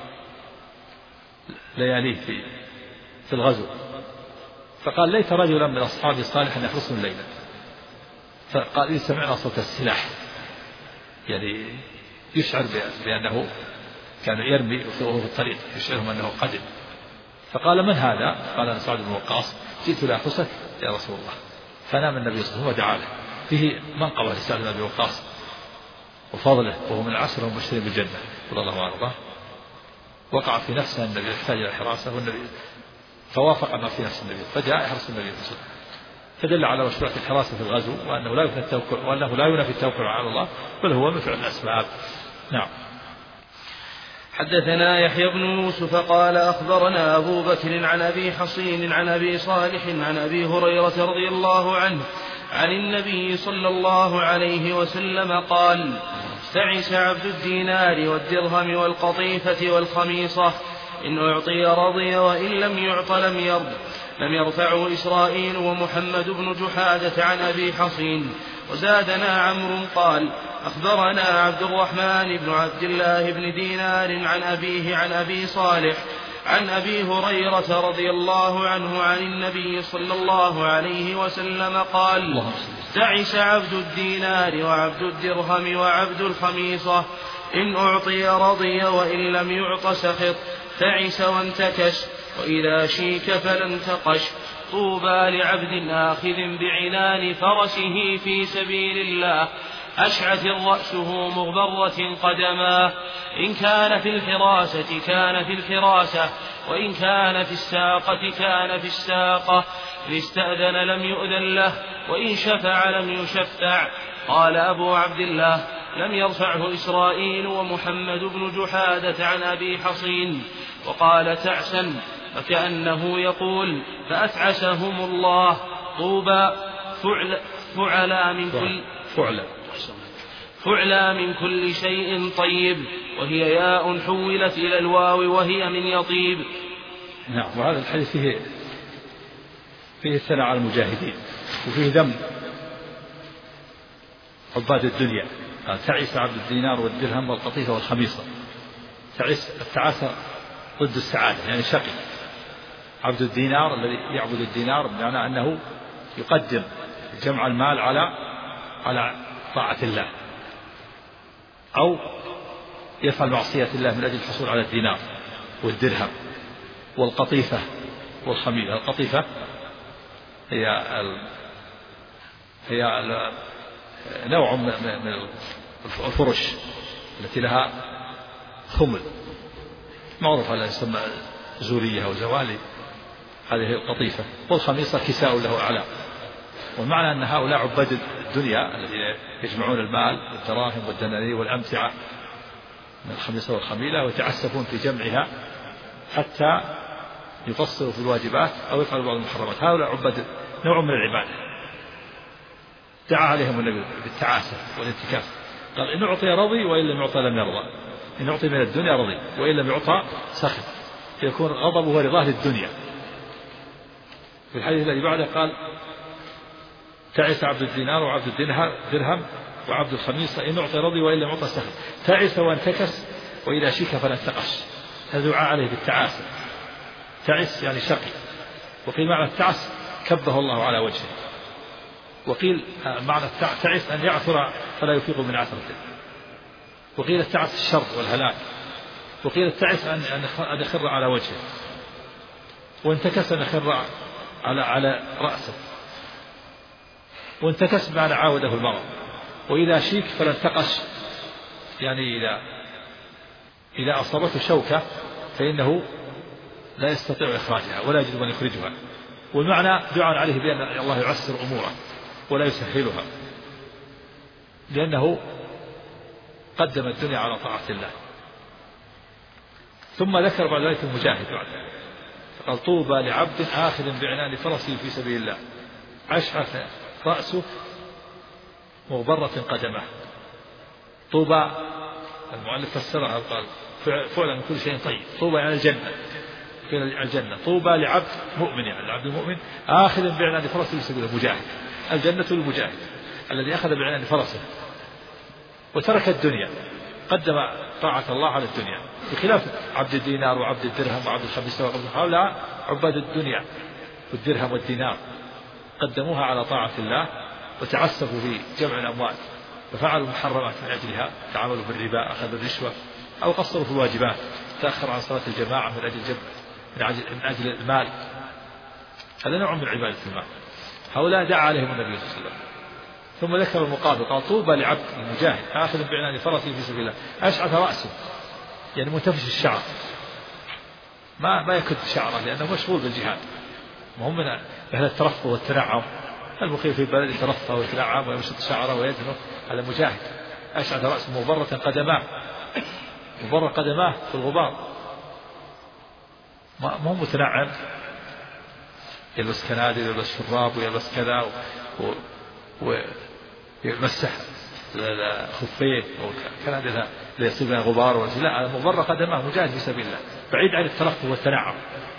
S2: لياليه في الغزو، فقال ليت رجلا من أصحابي صالحا يحرسني الليلة. فقال إذ سمعنا صوت السلاح، يعني يشعر بأنه كان يرمي وهو في الطريق، يشعرهم أنه قدم. فقال من هذا؟ قال أنا سعد بن وقاص جئت لأحرسك يا رسول الله. فنام النبي صلى الله عليه وسلم ودعا له. فيه منقبة لسعد بن أبي وقاص وفضله، وهو من العشرة المبشرين بالجنة رضي الله عنه. وقع في نفسه النبي يحتاج إلى حراسة، والنبي فوافق ما في نفس النبي فجاء يحرس النبي صلى الله عليه وسلم. فدل على مشروعية الحراسة في الغزو، وأنه لا ينافي التوكل على الله، بل هو من فعل الأسباب. نعم.
S1: حدثنا يحيى بن يوسف قال أخبرنا أبو بكر عن أبي حصين عن أبي صالح عن أبي هريرة رضي الله عنه عن النبي صلى الله عليه وسلم قال تعس عبد الدينار والدرهم والقطيفة والخميصة إن أعطي رضي وإن لم يعط لم يرض. لم يرفعه إسرائيل ومحمد بن جحادة عن أبي حصين. وزادنا عمرو قال أخبرنا عبد الرحمن بن عبد الله بن دينار عن أبيه عن أبي صالح عن أبي هريرة رضي الله عنه عن النبي صلى الله عليه وسلم قال تعس عبد الدينار وعبد الدرهم وعبد الخميصة إن أعطي رضي وإن لم يعط سخط. تعس وانتكش وإذا شيك فلا انتقش. طوبى لعبد آخذ بعنان فرسه في سبيل الله أشعث رأسه مغبرة قدماه. إن كان في الحراسة كان في الحراسة وإن كان في الساقة كان في الساقة. إن استأذن لم يؤذن له وإن شفع لم يشفع. قال أبو عبد الله لم يرفعه إسرائيل ومحمد بن جحادة عن أبي حصين. وقال تعسا فكأنه يقول فأتعسهم الله. طوبى فعلى من كل شيء طيب وهي ياء حولت إلى الواو وهي من يطيب.
S2: نعم. وهذا الحديث فيه الثناء على المجاهدين وفيه ذم عباد الدنيا. تعس عبد الدينار والدرهم والقطيفة والخميصة. التعاسة ضد السعادة، يعني شقي. عبد الدينار الذي يعبد الدينار بمعنى أنه يقدم جمع المال على طاعة الله، أو يفعل معصية الله من أجل الحصول على الدينار والدرهم والقطيفة والخميلة. القطيفة هي نوع من الفرش التي لها خمل معروف على يسمى زورية أو زوالي، هذه القطيفة. والخميصة كساء له أعلى. والمعنى أن هؤلاء عباد الدنيا الذين يجمعون المال والدراهم والدنانير والأمتعة من الخميصة والخميلة ويتعسفون في جمعها حتى يقصروا في الواجبات أو يفعلوا بعض المحرمات. هؤلاء عباد نوع من العبادة. دعا عليهم النبي بالتعاسف والانتكاس، قال إن أعطي رضي وإن لم يعطى لم يرضى. إن أعطي من الدنيا رضي وإن لم يعطى سخط، يكون غضبه ورضاه للدنيا. في الحديث الذي بعده قال تعس عبد الدينار وعبد الدرهم وعبد الخميصة إن أعطي رضي وإن لم يعطى سخط. تعس وانتكس وإذا شيك فلا انتقش. هذا دعاء عليه بالتعاسة. تعس يعني شقي، وقيل معنى التعس كبه الله على وجهه، وقيل معنى تعس أن يعثر فلا يفيق من عثرته، وقيل التعس الشر والهلاك، وقيل التعس أن يخر على وجهه، وانتكس أن يخر على رأسه، وانتكس بمعنى عاوده المرض. وإذا شيك فلا انتقش يعني إذا أصابته شوكة فإنه لا يستطيع إخراجها ولا يجد من يخرجها. والمعنى دعاء عليه بأن الله يعسر أموره ولا يسهلها، لأنه قدم الدنيا على طاعة الله. ثم ذكر بعد ذلك المجاهد قال طوبى لعبد آخذ بعنان فرسه في سبيل الله أشعث رأسه مغبرة قدمه. طوبى المؤلف فسرها قال فعلا من كل شيء طيب. طوبى يعني الجنة. طوبى لعبد مؤمن يعني العبد المؤمن آخذ بعنان فرسه في سبيل الله مجاهد. الجنة للمجاهد الذي أخذ بعنان فرسه وترك الدنيا، قدم طاعة الله على الدنيا، بخلاف عبد الدينار وعبد الدرهم وعبد الخميسة وعبد هؤلاء عباد الدنيا والدرهم والدينار قدموها على طاعة الله وتعسفوا في جمع الأموال وفعلوا المحرمات من أجلها، تعاملوا بالربا، أخذوا الرشوة، أو قصروا في الواجبات، تأخر عن صلاة الجماعة من أجل جمع من أجل المال. هذا نوع من عبادة المال. هؤلاء دعا عليهم النبي صلى الله عليه وسلم. ثم ذكر المقابل قال طوبى لعبد المجاهد آخذ بعنان فرسه في سبيل الله أشعث رأسه يعني منتفش الشعر، ما يكد شعره لأنه مشغول بالجهاد، وهم من أهل الترفه والتنعم. المقيم في البلد يترفه ويتنعم ويمشط شعره ويدنه، هذا مجاهد. أشعث رأسه مغبرة قدماه في الغبار، ما هو متنعم يلبس كنادر يلبس شراب ويلبس كذا ويمسح خفيه وكنادر ليصيب لها غبار لا، مغبرة قدماه مجاهد في سبيل الله بعيد عن الترفه والتنعم.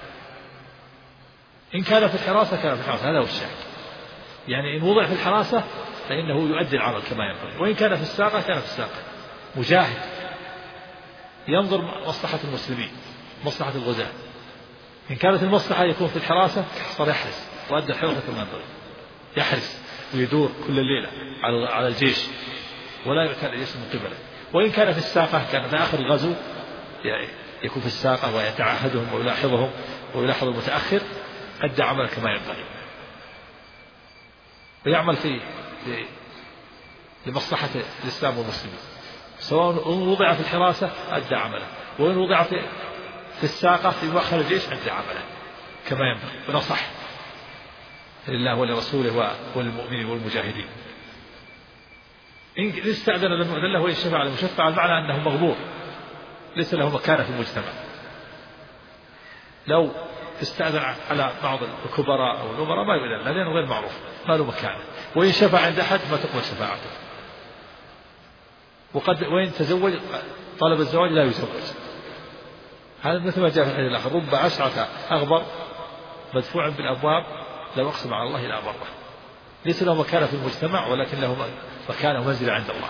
S2: إن كان في الحراسة كان في الحراسة، هذا هو الشاهد. يعني إن وضع في الحراسة فإنه يؤدي العمل كما ينبغي، وإن كان في الساقة كان في الساقة. مجاهد ينظر مصلحة المسلمين مصلحة الغزاة. إن كانت المصلحة يكون في الحراسة صار يحرس وأدى الحراسة كما ينبغي، يحرس ويدور كل الليلة على الجيش ولا يؤتى الجيش من قبله. وإن كان في الساقة كان في آخر الغزو يكون في الساقة ويتعهدهم ويلاحظهم ويلاحظ المتأخر، أدى عمله كما ينبغي ويعمل في لمصلحة الإسلام والمسلمين. سواء وضع في الحراسة أدى عمله، وإن وضع في الساقة في مؤخر الجيش أدى عمله كما ينبغي ونصح لله ولرسوله وللمؤمنين والمجاهدين. إن استأذن لم يؤذن له ويشفع على المشفع، المعنى أنه مغبور ليس له مكانة في المجتمع. لو استأذن على بعض الكبراء أو الأمراء ما يؤذن له لأنه غير معروف ما له مكانة، وإن شفع عند أحد ما تقبل شفاعته. وإن تزوج طلب الزواج لا يزوج. هذا مثل ما جاء في الحديث الآخر رب أشعث أغبر مدفوع بالأبواب لو أقسم على الله لا بره. ليس له مكانة في المجتمع ولكن له مكانة ومنزلة عند الله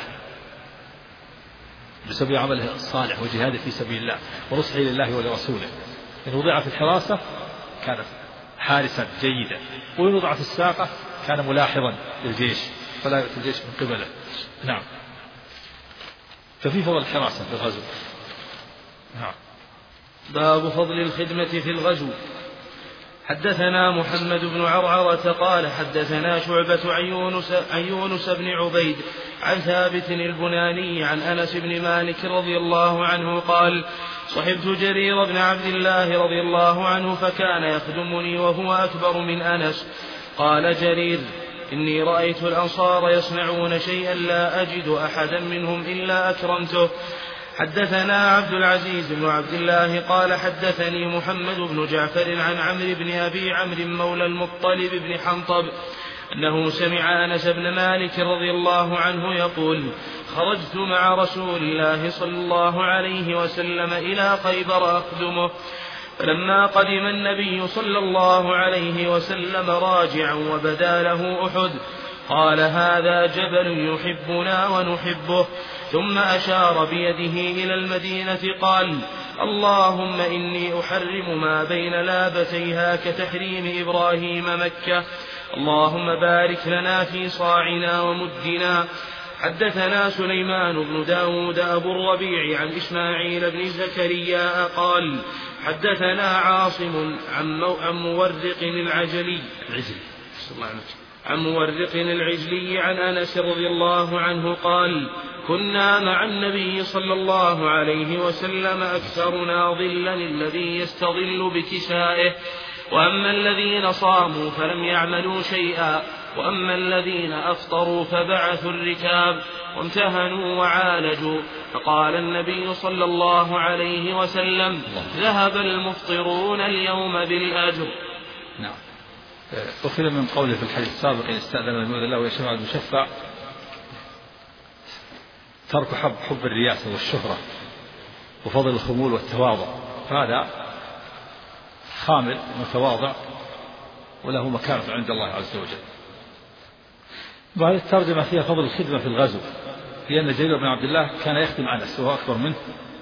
S2: بسبب عمله الصالح وجهاده في سبيل الله ونصحه لله ولرسوله. إن وضع في الحراسة كان حارسا جيدا، وإن وضع في الساقة كان ملاحظا للجيش فلا يؤتي الجيش من قبله. نعم. ففي فضل الحراسة في الغزو. نعم.
S1: باب فضل الخدمة في الغزو. حدثنا محمد بن عرعرة قال حدثنا شعبة عن يونس بن عبيد عن ثابت البناني عن أنس بن مالك رضي الله عنه قال صحبت جرير بن عبد الله رضي الله عنه فكان يخدمني وهو أكبر من أنس. قال جرير إني رأيت الأنصار يصنعون شيئا لا أجد أحدا منهم إلا أكرمته. حدثنا عبد العزيز بن عبد الله قال حدثني محمد بن جعفر عن عمرو بن أبي عمرو مولى المطلب بن حنطب أنه سمع أنس بن مالك رضي الله عنه يقول خرجت مع رسول الله صلى الله عليه وسلم إلى خيبر أخدمه فلما قدم النبي صلى الله عليه وسلم راجعا وبدا له أحد قال هذا جبل يحبنا ونحبه ثم أشار بيده إلى المدينة قال اللهم إني أحرم ما بين لابتيها كتحريم إبراهيم مكة اللهم بارك لنا في صاعنا ومدنا. حدثنا سليمان بن داود أبو الربيع عن إسماعيل بن زكريا قال حدثنا عاصم عن مورق العجلي عن أنس رضي الله عنه قال كنا مع النبي صلى الله عليه وسلم أكثرنا ظلا الذي يستظل بكسائه وأما الذين صاموا فلم يعملوا شيئا وأما الذين أفطروا فبعثوا الركاب وامتهنوا وعالجوا فقال النبي صلى الله عليه وسلم ذهب المفطرون اليوم بالأجر.
S2: نعم. أخذ من قوله في الحديث السابق إن استأذن المؤذن الله ويشفع المشفع ترك حب الرياسة والشهرة وفضل الخمول والتواضع فهذا خامل متواضع وله مكانة عند الله عز وجل. وهذه الترجمة فيها فضل الخدمة في الغزو لأن جرير بن عبد الله كان يخدم أنس وهو أكبر منه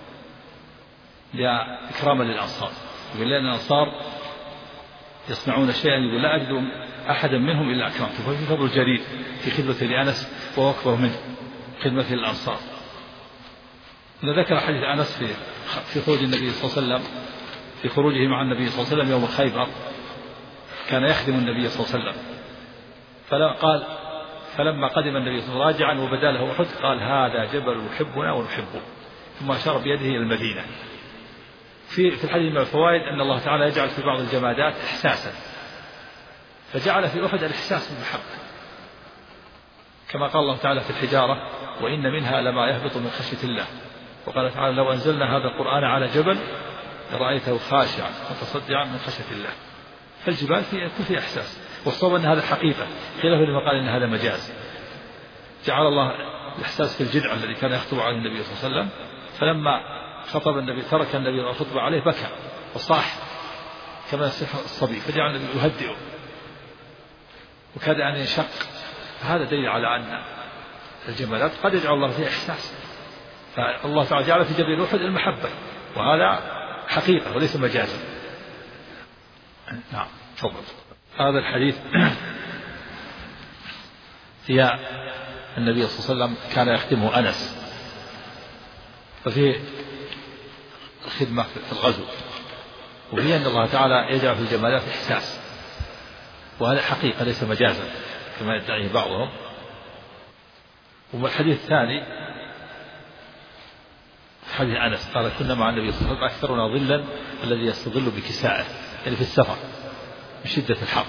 S2: إكراما للأنصار يقول لأن الأنصار يصنعون شيئا يقول لا أجد أحدا منهم إلا أكرمته ففي فضل جرير في خدمة لأنس وهو أكبر منه خدمة للأنصار. ذكر حديث أنس في خروج النبي صلى الله عليه وسلم في خروجه مع النبي صلى الله عليه وسلم يوم خيبر كان يخدم النبي صلى الله عليه وسلم فلما قدم النبي صلى الله عليه وسلم راجعا وبدا له أحد قال هذا جبل يحبنا ونحبه ثم أشار بيده إلى المدينة. في الحديث من الفوائد أن الله تعالى يجعل في بعض الجمادات إحساسا فجعل في أحد الإحساس بالمحبة كما قال الله تعالى في الحجارة وإن منها لما يهبط من خشية الله وقال تعالى لو أنزلنا هذا القرآن على جبل لرأيته خاشعا متصدعا من خشية الله. فالجبال فيها إحساس والصواب أن هذا حقيقة خلافا لما قال إن هذا مجاز. جعل الله الإحساس في الجذع الذي كان يخطب عليه النبي صلى الله عليه وسلم فلما خطب النبي ترك النبي الخطبة عليه بكى وصاح كما يصيح الصبي فجعل النبي يهدئه وكاد أن ينشق. هذا دليل على أن الجمالات قد يجعل الله فيها إحساس فالله تعالى جعل في جبل أحد المحبة وهذا حقيقة وليس مجازا. نعم تفضل. هذا الحديث فيها النبي صلى الله عليه وسلم كان يخدمه أنس ففيه الخدمة في الغزو وهي أن الله تعالى يجعل في الجمالات إحساس وهذا حقيقة ليس مجازا كما يدعيه بعضهم. والحديث الثاني حديث أنس قال كنا مع النبي صلى الله عليه وسلم أكثرنا ظلا الذي يستظل بكسائه يعني في السفر من شدة الحر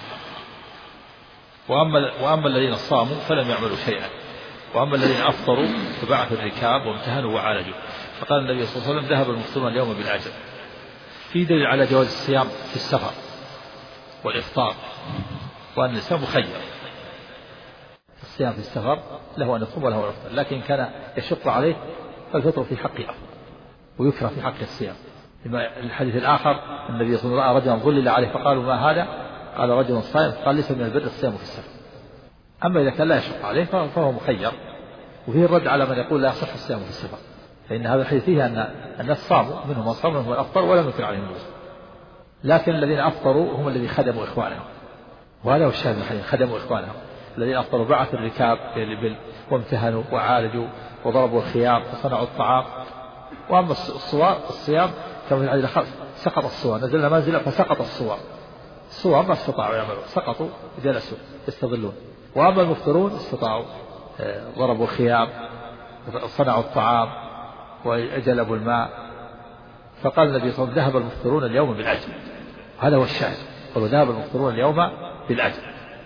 S2: وأما الذين صاموا فلم يعملوا شيئا وأما الذين أفطروا فبعثوا الركاب وامتهنوا وعالجوا فقال النبي صلى الله عليه وسلم ذهب المفطرون اليوم بالأجر. في دليل على جواز الصيام في السفر والإفطار وأن الإنسان مخير. الصيام في السفر له أن يصوم وله أن يفطر لكن كان يشق عليه فالفطر في حقه ويكره في حق الصيام. الحديث الآخر النبي صلى الله عليه وسلم رأى رجلا ظلل عليه فقالوا ما هذا قال رجل صائم قال ليس من البر الصيام في السفر. أما إذا كان لا يشق عليه فهو مخير. وفيه الرد على من يقول لا يصح الصيام في السفر فإن هذا الحديث فيه أن الناس صاموا منهم من صام ومنهم من أفطر ولم يكن عليهم الوزر لكن الذين أفطروا هم الذين خدموا إخوانهم وهذا هو الشاهد من الحديث خدموا إخوانهم. الذين أفطروا بعثوا الركاب وامتهنوا وعالجوا وضربوا الخيام وصنعوا الطعام. وأما الصيام كما في الحديث سقط الصوام، نزلنا منزلا فسقط الصوام ما استطاعوا يعملون، سقطوا جلسوا يستظلون. وأما المفطرون استطاعوا، ضربوا الخيام وصنعوا الطعام وجلبوا الماء. فقال النبي صلى الله عليه وسلم ذهب المفطرون اليوم بالأجر، هذا هو الشاهد، قالوا ذهب المفطرون اليوم بالأجر.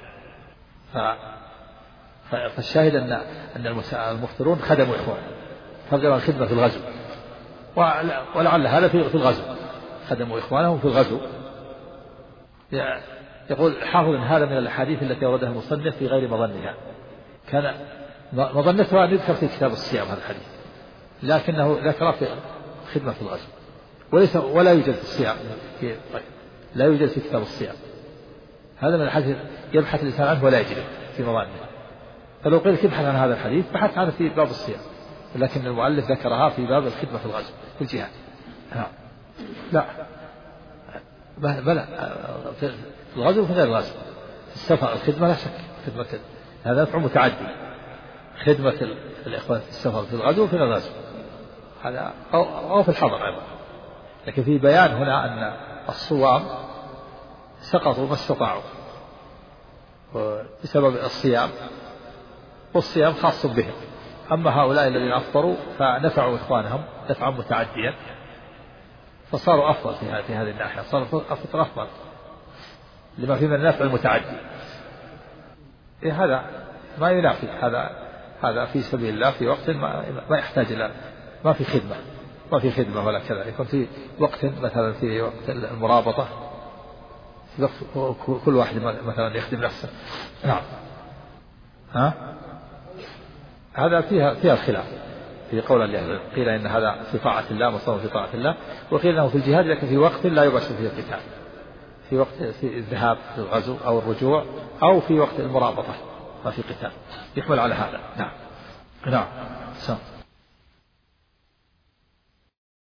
S2: فالشاهد أن المفطرون خدموا إخوانهم، فضلوا الخدمة في الغزو، ولعل هذا في الغزو، خدموا إخوانهم في الغزو. يقول حافظ إن هذا من الأحاديث التي وردها المصنف في غير مظنها، كان مظنتها أن يذكر في كتاب الصيام هذا الحديث، لكنه ذكر في خدمة في الغزو، ولا يوجد في الصيام لا يوجد في كتاب الصيام. هذا من الحديث يبحث الإنسان عنه ولا يجد في مظنه. فلو قيل ابحث عن هذا الحديث بحث عنه في باب الصيام، لكن المؤلف ذكرها في باب الخدمة في الغزو في الجهاد. لا بلى في الغزو وفي غير الغزو، في السفر الخدمة لا شك، خدمة هذا نفع متعدي، خدمة الإخوان في السفر في الغزو وفي الغزو هذا أو في الحضر أيضا. لكن في بيان هنا أن الصوام سقطوا ما استطاعوا بسبب الصيام، والصيام خاص بهم. أما هؤلاء الذين أفطروا فنفعوا إخوانهم نفعا متعديا، فصاروا أفضل في هذه الناحية، صار الفطر أفضل لما فيه من النفع المتعدي. هذا ما ينافي هذا في سبيل الله في وقت ما يحتاج إلى ما في خدمة ولا كذا، يكون في وقت مثلا في وقت المرابطة، في وقت كل واحد مثلا يخدم نفسه. نعم. هذا فيها الخلاف في قول الله، قيل إن هذا في طاعة الله مصوم في طاعة الله، وقيل إنه في الجهاد لكن في وقت لا يباشر فيه القتال، في وقت في الذهاب في الغزو أو الرجوع أو في وقت المرابطة ما في قتال، يحمل على هذا. نعم.